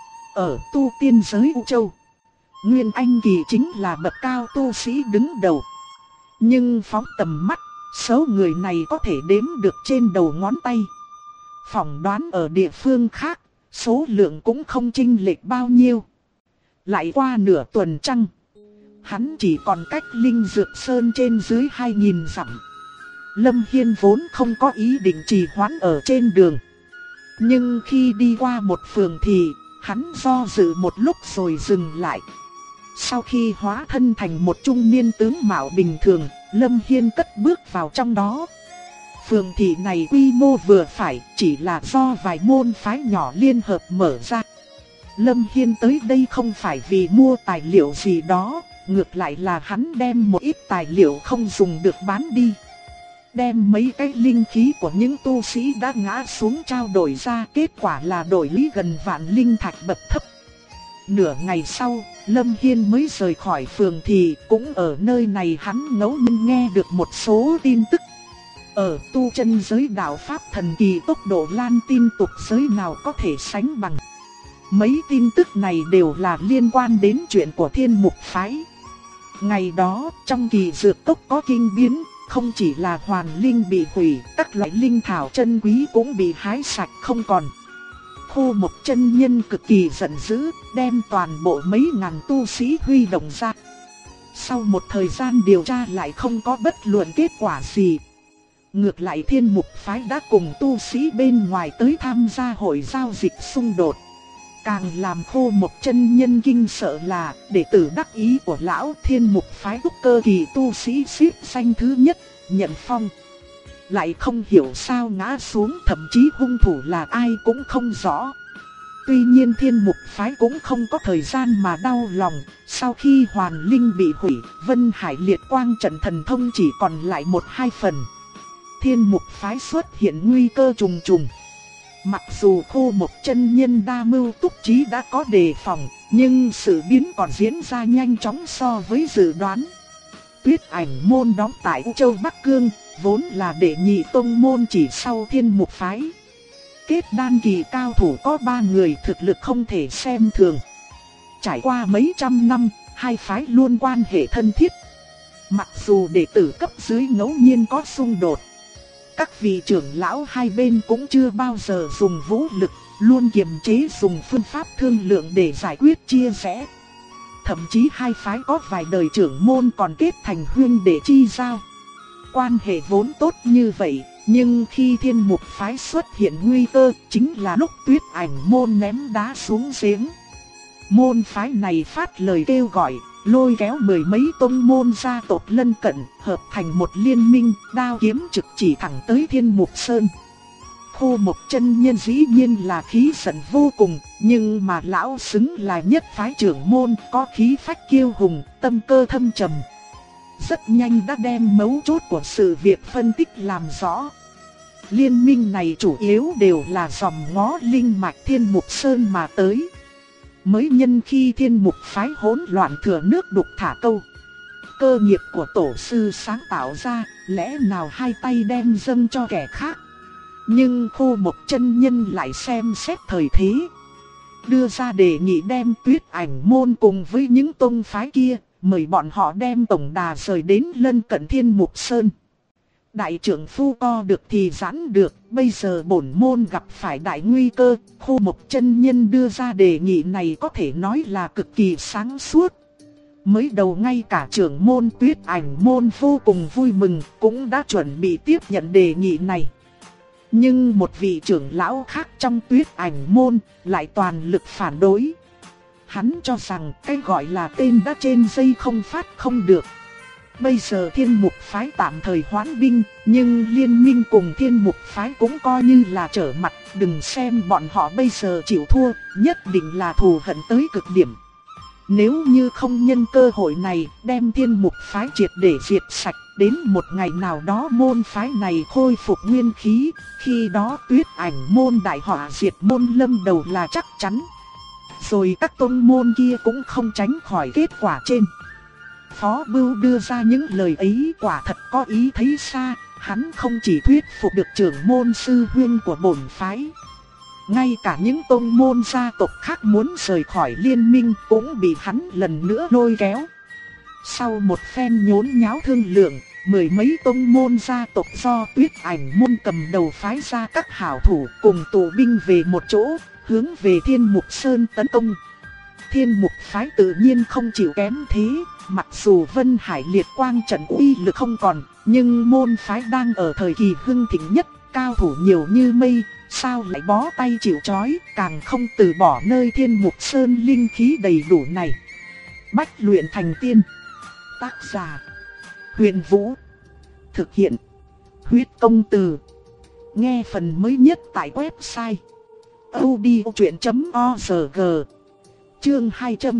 Ở tu tiên giới U Châu, nguyên anh kỳ chính là bậc cao tu sĩ đứng đầu. Nhưng phóng tầm mắt, số người này có thể đếm được trên đầu ngón tay. Phỏng đoán ở địa phương khác, số lượng cũng không chênh lệch bao nhiêu. Lại qua nửa tuần trăng, hắn chỉ còn cách Linh Dược Sơn trên dưới 2000 dặm. Lâm Hiên vốn không có ý định trì hoãn ở trên đường. Nhưng khi đi qua một phường thì hắn do dự một lúc rồi dừng lại. Sau khi hóa thân thành một trung niên tướng mạo bình thường, Lâm Hiên cất bước vào trong đó. Phường thị này quy mô vừa phải, chỉ là do vài môn phái nhỏ liên hợp mở ra. Lâm Hiên tới đây không phải vì mua tài liệu gì đó, ngược lại là hắn đem một ít tài liệu không dùng được bán đi. Đem mấy cái linh khí của những tu sĩ đã ngã xuống trao đổi ra, kết quả là đổi lý gần vạn linh thạch bậc thấp. Nửa ngày sau, Lâm Hiên mới rời khỏi phường thì cũng ở nơi này hắn ngẫu nhiên nghe được một số tin tức. Ở tu chân giới đạo pháp thần kỳ tốc độ lan tin tục giới nào có thể sánh bằng. Mấy tin tức này đều là liên quan đến chuyện của Thiên Mục Phái. Ngày đó, trong kỳ dược cốc có kinh biến, không chỉ là hoàn linh bị hủy, các loại linh thảo chân quý cũng bị hái sạch không còn. Khô Mộc chân nhân cực kỳ giận dữ, đem toàn bộ mấy ngàn tu sĩ huy động ra. Sau một thời gian điều tra lại không có bất luận kết quả gì. Ngược lại Thiên Mục Phái đã cùng tu sĩ bên ngoài tới tham gia hội giao dịch xung đột. Càng làm Khô Mộc chân nhân kinh sợ là đệ tử đắc ý của lão Thiên Mục Phái trúc cơ kỳ tu sĩ xếp danh thứ nhất, nhận phong. Lại không hiểu sao ngã xuống, thậm chí hung thủ là ai cũng không rõ. Tuy nhiên Thiên Mục Phái cũng không có thời gian mà đau lòng. Sau khi Hoàn Linh bị hủy, Vân Hải Liệt Quang trận thần thông chỉ còn lại 1-2 phần. Thiên Mục Phái xuất hiện nguy cơ trùng trùng. Mặc dù Khô Mộc chân nhân đa mưu túc trí đã có đề phòng, nhưng sự biến còn diễn ra nhanh chóng so với dự đoán. Tuyết Ảnh môn đóng tại U Châu Bắc Cương, vốn là đệ nhị tông môn chỉ sau Thiên Mục Phái. Kết đan kỳ cao thủ có 3 người, thực lực không thể xem thường. Trải qua mấy trăm năm, hai phái luôn quan hệ thân thiết. Mặc dù đệ tử cấp dưới ngẫu nhiên có xung đột, các vị trưởng lão hai bên cũng chưa bao giờ dùng vũ lực, luôn kiềm chế dùng phương pháp thương lượng để giải quyết chia rẽ. Thậm chí hai phái có vài đời trưởng môn còn kết thành huynh đệ chi giao. Quan hệ vốn tốt như vậy, nhưng khi Thiên Mục Phái xuất hiện nguy cơ, chính là lúc Tuyết Ảnh môn ném đá xuống giếng. Môn phái này phát lời kêu gọi, lôi kéo mười mấy tông môn gia tộc lân cận, hợp thành một liên minh, đao kiếm trực chỉ thẳng tới Thiên Mục Sơn. Khô Mộc chân nhân dĩ nhiên là khí giận vô cùng, nhưng mà lão xứng là nhất phái trưởng môn, có khí phách kiêu hùng, tâm cơ thâm trầm. Rất nhanh đã đem mấu chốt của sự việc phân tích làm rõ. Liên minh này chủ yếu đều là dòng ngó linh mạch Thiên Mục Sơn mà tới. Mới nhân khi Thiên Mục Phái hỗn loạn thừa nước đục thả câu, cơ nghiệp của tổ sư sáng tạo ra, lẽ nào hai tay đem dâng cho kẻ khác. Nhưng Khô Mộc chân nhân lại xem xét thời thế, đưa ra đề nghị đem Tuyết Ảnh môn cùng với những tông phái kia, mời bọn họ đem tổng đà rời đến lân cận Thiên Mục Sơn. Đại trưởng phu co được thì giãn được, bây giờ bổn môn gặp phải đại nguy cơ, Khô Mộc chân nhân đưa ra đề nghị này có thể nói là cực kỳ sáng suốt. Mới đầu ngay cả trưởng môn Tuyết Ảnh môn vô cùng vui mừng, cũng đã chuẩn bị tiếp nhận đề nghị này. Nhưng một vị trưởng lão khác trong Tuyết Ảnh môn lại toàn lực phản đối. Hắn cho rằng cái gọi là tên đã trên dây không phát không được. Bây giờ Thiên Mục Phái tạm thời hoãn binh, nhưng liên minh cùng Thiên Mục Phái cũng coi như là trở mặt. Đừng xem bọn họ bây giờ chịu thua, nhất định là thù hận tới cực điểm. Nếu như không nhân cơ hội này đem Thiên Mục Phái triệt để diệt sạch, đến một ngày nào đó môn phái này khôi phục nguyên khí, khi đó Tuyết Ảnh môn đại họa diệt môn lâm đầu là chắc chắn. Rồi các tông môn kia cũng không tránh khỏi kết quả trên. Phó Bưu đưa ra những lời ấy quả thật có ý thấy xa, hắn không chỉ thuyết phục được trưởng môn sư huynh của bổn phái. Ngay cả những tông môn gia tộc khác muốn rời khỏi liên minh cũng bị hắn lần nữa lôi kéo. Sau một phen nhốn nháo thương lượng, mười mấy tông môn gia tộc do Tuyết Ảnh môn cầm đầu phái ra các hảo thủ cùng tụ binh về một chỗ, hướng về Thiên Mục Sơn tấn công. Thiên Mục Phái tự nhiên không chịu kém thế, Mặc dù Vân Hải Liệt Quang trận uy lực không còn, nhưng môn phái đang ở thời kỳ hưng thịnh nhất, cao thủ nhiều như mây, sao lại bó tay chịu trói, càng không từ bỏ nơi Thiên Mục Sơn linh khí đầy đủ này. Bách luyện thành tiên. Tác giả: Huyền Vũ. Thực hiện: Huyết Công Từ. Nghe phần mới nhất tại website audiochuyện.org. Chương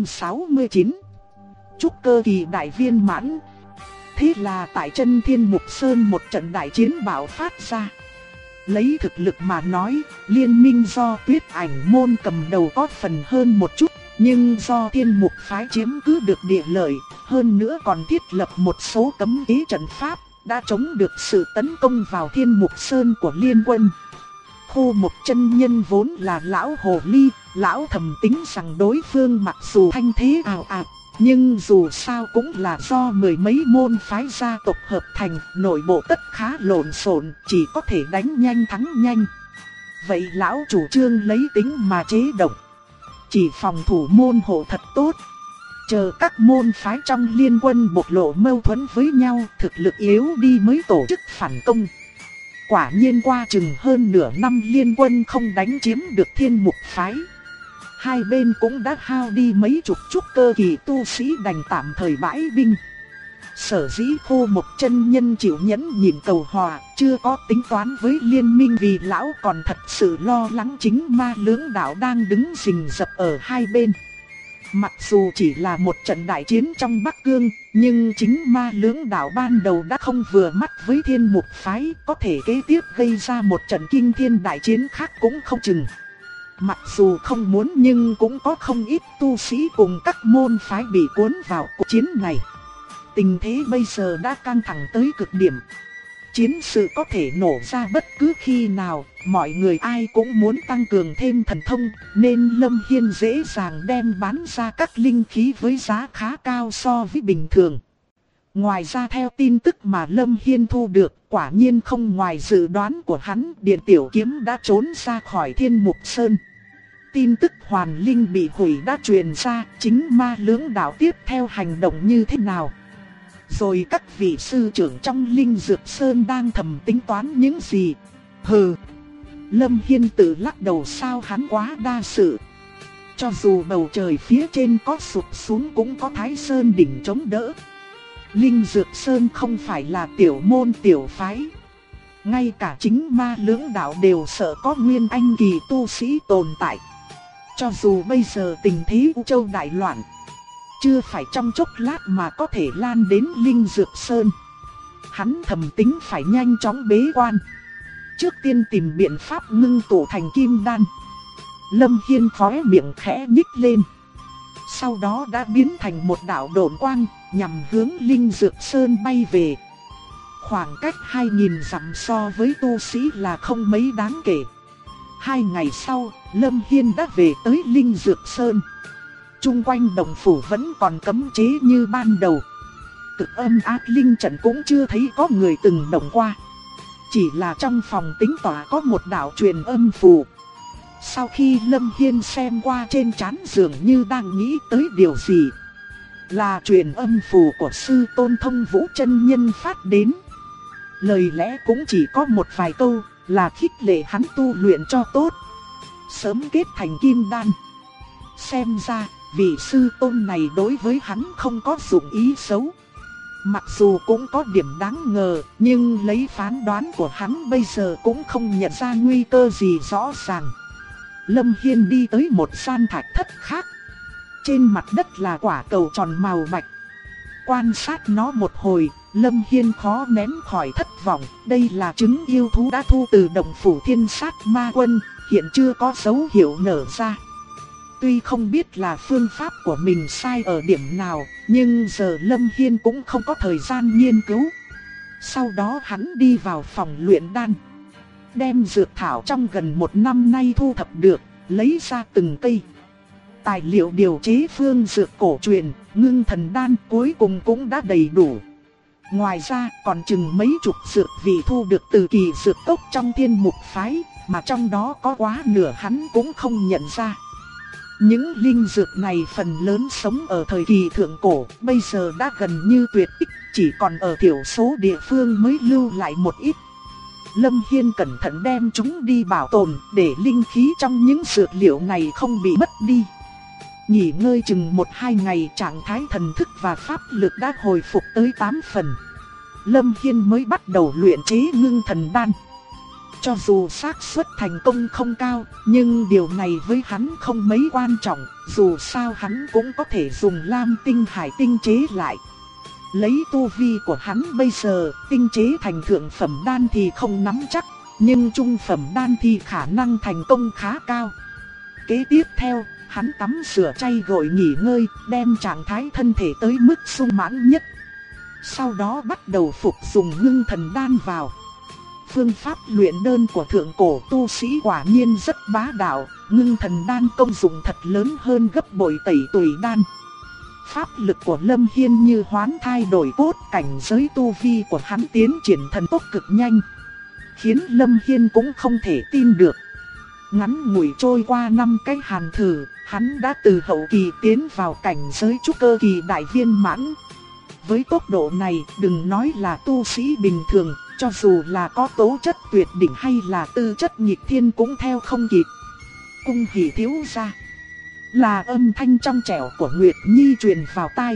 269. Trúc cơ kỳ đại viên mãn. Thế là tại chân Thiên Mục Sơn một trận đại chiến bạo phát ra. Lấy thực lực mà nói, liên minh do Tuyết Ảnh môn cầm đầu có phần hơn một chút, nhưng do Thiên Mục phái chiếm cứ được địa lợi, hơn nữa còn thiết lập một số cấm chế trận pháp, đã chống được sự tấn công vào Thiên Mục Sơn của liên quân. Khô Mộc chân nhân vốn là lão hồ ly, lão thầm tính rằng đối phương mặc dù thanh thế ào ạt, nhưng dù sao cũng là do mười mấy môn phái gia tộc hợp thành, nội bộ tất khá lộn xộn, chỉ có thể đánh nhanh thắng nhanh. Vậy lão chủ trương lấy tính mà chế động, chỉ phòng thủ môn hộ thật tốt, chờ các môn phái trong liên quân bộc lộ mâu thuẫn với nhau, thực lực yếu đi mới tổ chức phản công. Quả nhiên qua chừng hơn nửa năm liên quân không đánh chiếm được Thiên Mục phái. Hai bên cũng đã hao đi mấy chục trúc cơ kỳ tu sĩ, đành tạm thời bãi binh. Sở dĩ Khô Mộc chân nhân chịu nhẫn nhịn cầu hòa, chưa có tính toán với liên minh, vì lão còn thật sự lo lắng chính ma lưỡng đạo đang đứng rình rập ở hai bên. Mặc dù chỉ là một trận đại chiến trong Bắc Cương, nhưng chính ma lưỡng đạo ban đầu đã không vừa mắt với Thiên Mục phái, có thể kế tiếp gây ra một trận kinh thiên đại chiến khác cũng không chừng. Mặc dù không muốn nhưng cũng có không ít tu sĩ cùng các môn phái bị cuốn vào cuộc chiến này. Tình thế bây giờ đã căng thẳng tới cực điểm. Chiến sự có thể nổ ra bất cứ khi nào, mọi người ai cũng muốn tăng cường thêm thần thông, nên Lâm Hiên dễ dàng đem bán ra các linh khí với giá khá cao so với bình thường. Ngoài ra theo tin tức mà Lâm Hiên thu được, quả nhiên không ngoài dự đoán của hắn, Điện Tiểu Kiếm đã trốn ra khỏi Thiên Mục Sơn. Tin tức Hoàn Linh bị hủy đã truyền ra, chính ma lưỡng đạo tiếp theo hành động như thế nào? Rồi các vị sư trưởng trong Linh Dược Sơn đang thầm tính toán những gì? Hừ! Lâm Hiên tự lắc đầu, sao hắn quá đa sự. Cho dù bầu trời phía trên có sụp xuống cũng có Thái Sơn đỉnh chống đỡ. Linh Dược Sơn không phải là tiểu môn tiểu phái. Ngay cả chính ma lưỡng đạo đều sợ có nguyên anh kỳ tu sĩ tồn tại. Cho dù bây giờ tình thế U Châu đại loạn, chưa phải trong chốc lát mà có thể lan đến Linh Dược Sơn. Hắn thầm tính phải nhanh chóng bế quan. Trước tiên tìm biện pháp ngưng tụ thành kim đan. Lâm Hiên khóe miệng khẽ nhích lên. Sau đó đã biến thành một đạo độn quang, nhằm hướng Linh Dược Sơn bay về. Khoảng cách 2000 dặm so với tu sĩ là không mấy đáng kể. 2 ngày sau, Lâm Hiên đã về tới Linh Dược Sơn. Trung quanh đồng phủ vẫn còn cấm chế như ban đầu. Cực âm ác linh trận cũng chưa thấy có người từng động qua. Chỉ là trong phòng tính tỏa có một đạo truyền âm phù. Sau khi Lâm Hiên xem qua, trên trán dường như đang nghĩ tới điều gì. Là truyền âm phù của sư tôn Thông Vũ chân nhân phát đến. Lời lẽ cũng chỉ có một vài câu, là khích lệ hắn tu luyện cho tốt, sớm kết thành kim đan. Xem ra, vị sư tôn này đối với hắn không có dụng ý xấu. Mặc dù cũng có điểm đáng ngờ, nhưng lấy phán đoán của hắn bây giờ cũng không nhận ra nguy cơ gì rõ ràng. Lâm Hiên đi tới một gian thạch thất khác. Trên mặt đất là quả cầu tròn màu bạch. Quan sát nó một hồi, Lâm Hiên khó nén khỏi thất vọng. Đây là trứng yêu thú đã thu từ động phủ Thiên Sát Ma Quân, hiện chưa có dấu hiệu nở ra. Tuy không biết là phương pháp của mình sai ở điểm nào, nhưng giờ Lâm Hiên cũng không có thời gian nghiên cứu. Sau đó hắn đi vào phòng luyện đan, đem dược thảo trong gần 1 năm nay thu thập được, lấy ra từng cây. Tài liệu điều chế phương dược cổ truyền, ngưng thần đan cuối cùng cũng đã đầy đủ. Ngoài ra còn chừng mấy chục dược vị thu được từ kỳ dược cốc trong Thiên Mục phái, mà trong đó có quá nửa hắn cũng không nhận ra. Những linh dược này phần lớn sống ở thời kỳ thượng cổ, bây giờ đã gần như tuyệt tích, chỉ còn ở thiểu số địa phương mới lưu lại một ít. Lâm Hiên cẩn thận đem chúng đi bảo tồn, để linh khí trong những dược liệu này không bị mất đi. Nghỉ ngơi chừng 1-2 ngày, trạng thái thần thức và pháp lực đã hồi phục tới 8 phần. Lâm Hiên mới bắt đầu luyện chế ngưng thần đan. Cho dù xác suất thành công không cao, nhưng điều này với hắn không mấy quan trọng, dù sao hắn cũng có thể dùng lam tinh hải tinh chế lại. Lấy tu vi của hắn bây giờ, tinh chế thành thượng phẩm đan thì không nắm chắc, nhưng trung phẩm đan thì khả năng thành công khá cao. Kế tiếp theo, hắn tắm rửa chay gội nghỉ ngơi, đem trạng thái thân thể tới mức sung mãn nhất. Sau đó bắt đầu phục dùng ngưng thần đan vào. Phương pháp luyện đơn của thượng cổ tu sĩ quả nhiên rất bá đạo, ngưng thần đan công dụng thật lớn hơn gấp bội tẩy tùy đan. Pháp lực của Lâm Hiên như hoán thay đổi cốt, cảnh giới tu vi của hắn tiến triển thần tốc cực nhanh, khiến Lâm Hiên cũng không thể tin được. Ngắn ngủi trôi qua 5 cái hàn thử, hắn đã từ hậu kỳ tiến vào cảnh giới trúc cơ kỳ đại viên mãn. Với tốc độ này, đừng nói là tu sĩ bình thường, cho dù là có tố chất tuyệt đỉnh hay là tư chất nghịch thiên cũng theo không kịp. Cung Hỉ thiếu gia, là âm thanh trong trẻo của Nguyệt Nhi truyền vào tai.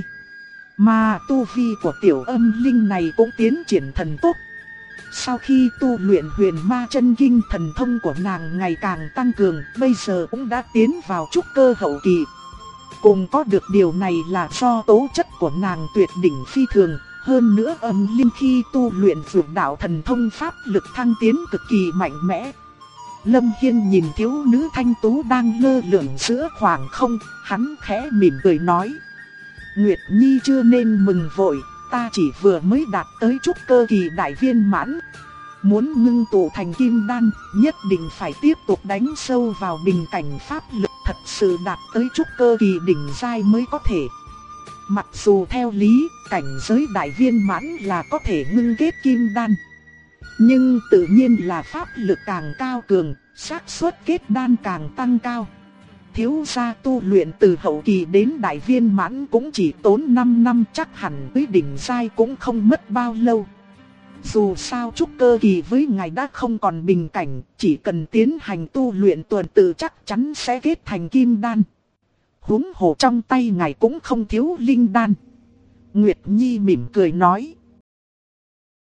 Mà tu vi của tiểu âm linh này cũng tiến triển thần tốc. Sau khi tu luyện huyền ma chân kinh, thần thông của nàng ngày càng tăng cường, bây giờ cũng đã tiến vào trúc cơ hậu kỳ. Cùng có được điều này là do tố chất của nàng tuyệt đỉnh phi thường, hơn nữa âm linh khi tu luyện vượt đạo thần thông pháp lực thăng tiến cực kỳ mạnh mẽ. Lâm Hiên nhìn thiếu nữ thanh tú đang lơ lửng giữa khoảng không, hắn khẽ mỉm cười nói: Nguyệt Nhi chưa nên mừng vội, ta chỉ vừa mới đạt tới trúc cơ kỳ đại viên mãn. Muốn ngưng tụ thành kim đan, nhất định phải tiếp tục đánh sâu vào bình cảnh pháp lực, thật sự đạt tới trúc cơ kỳ đỉnh giai mới có thể. Mặc dù theo lý, cảnh giới đại viên mãn là có thể ngưng kết kim đan, nhưng tự nhiên là pháp lực càng cao cường, xác suất kết đan càng tăng cao. Thiếu gia tu luyện từ hậu kỳ đến đại viên mãn cũng chỉ tốn 5 năm, chắc hẳn tới đỉnh giai cũng không mất bao lâu. Dù sao trúc cơ kỳ với ngài đã không còn bình cảnh, chỉ cần tiến hành tu luyện tuần tự chắc chắn sẽ kết thành kim đan. Huống hồ trong tay ngài cũng không thiếu linh đan. Nguyệt Nhi mỉm cười nói: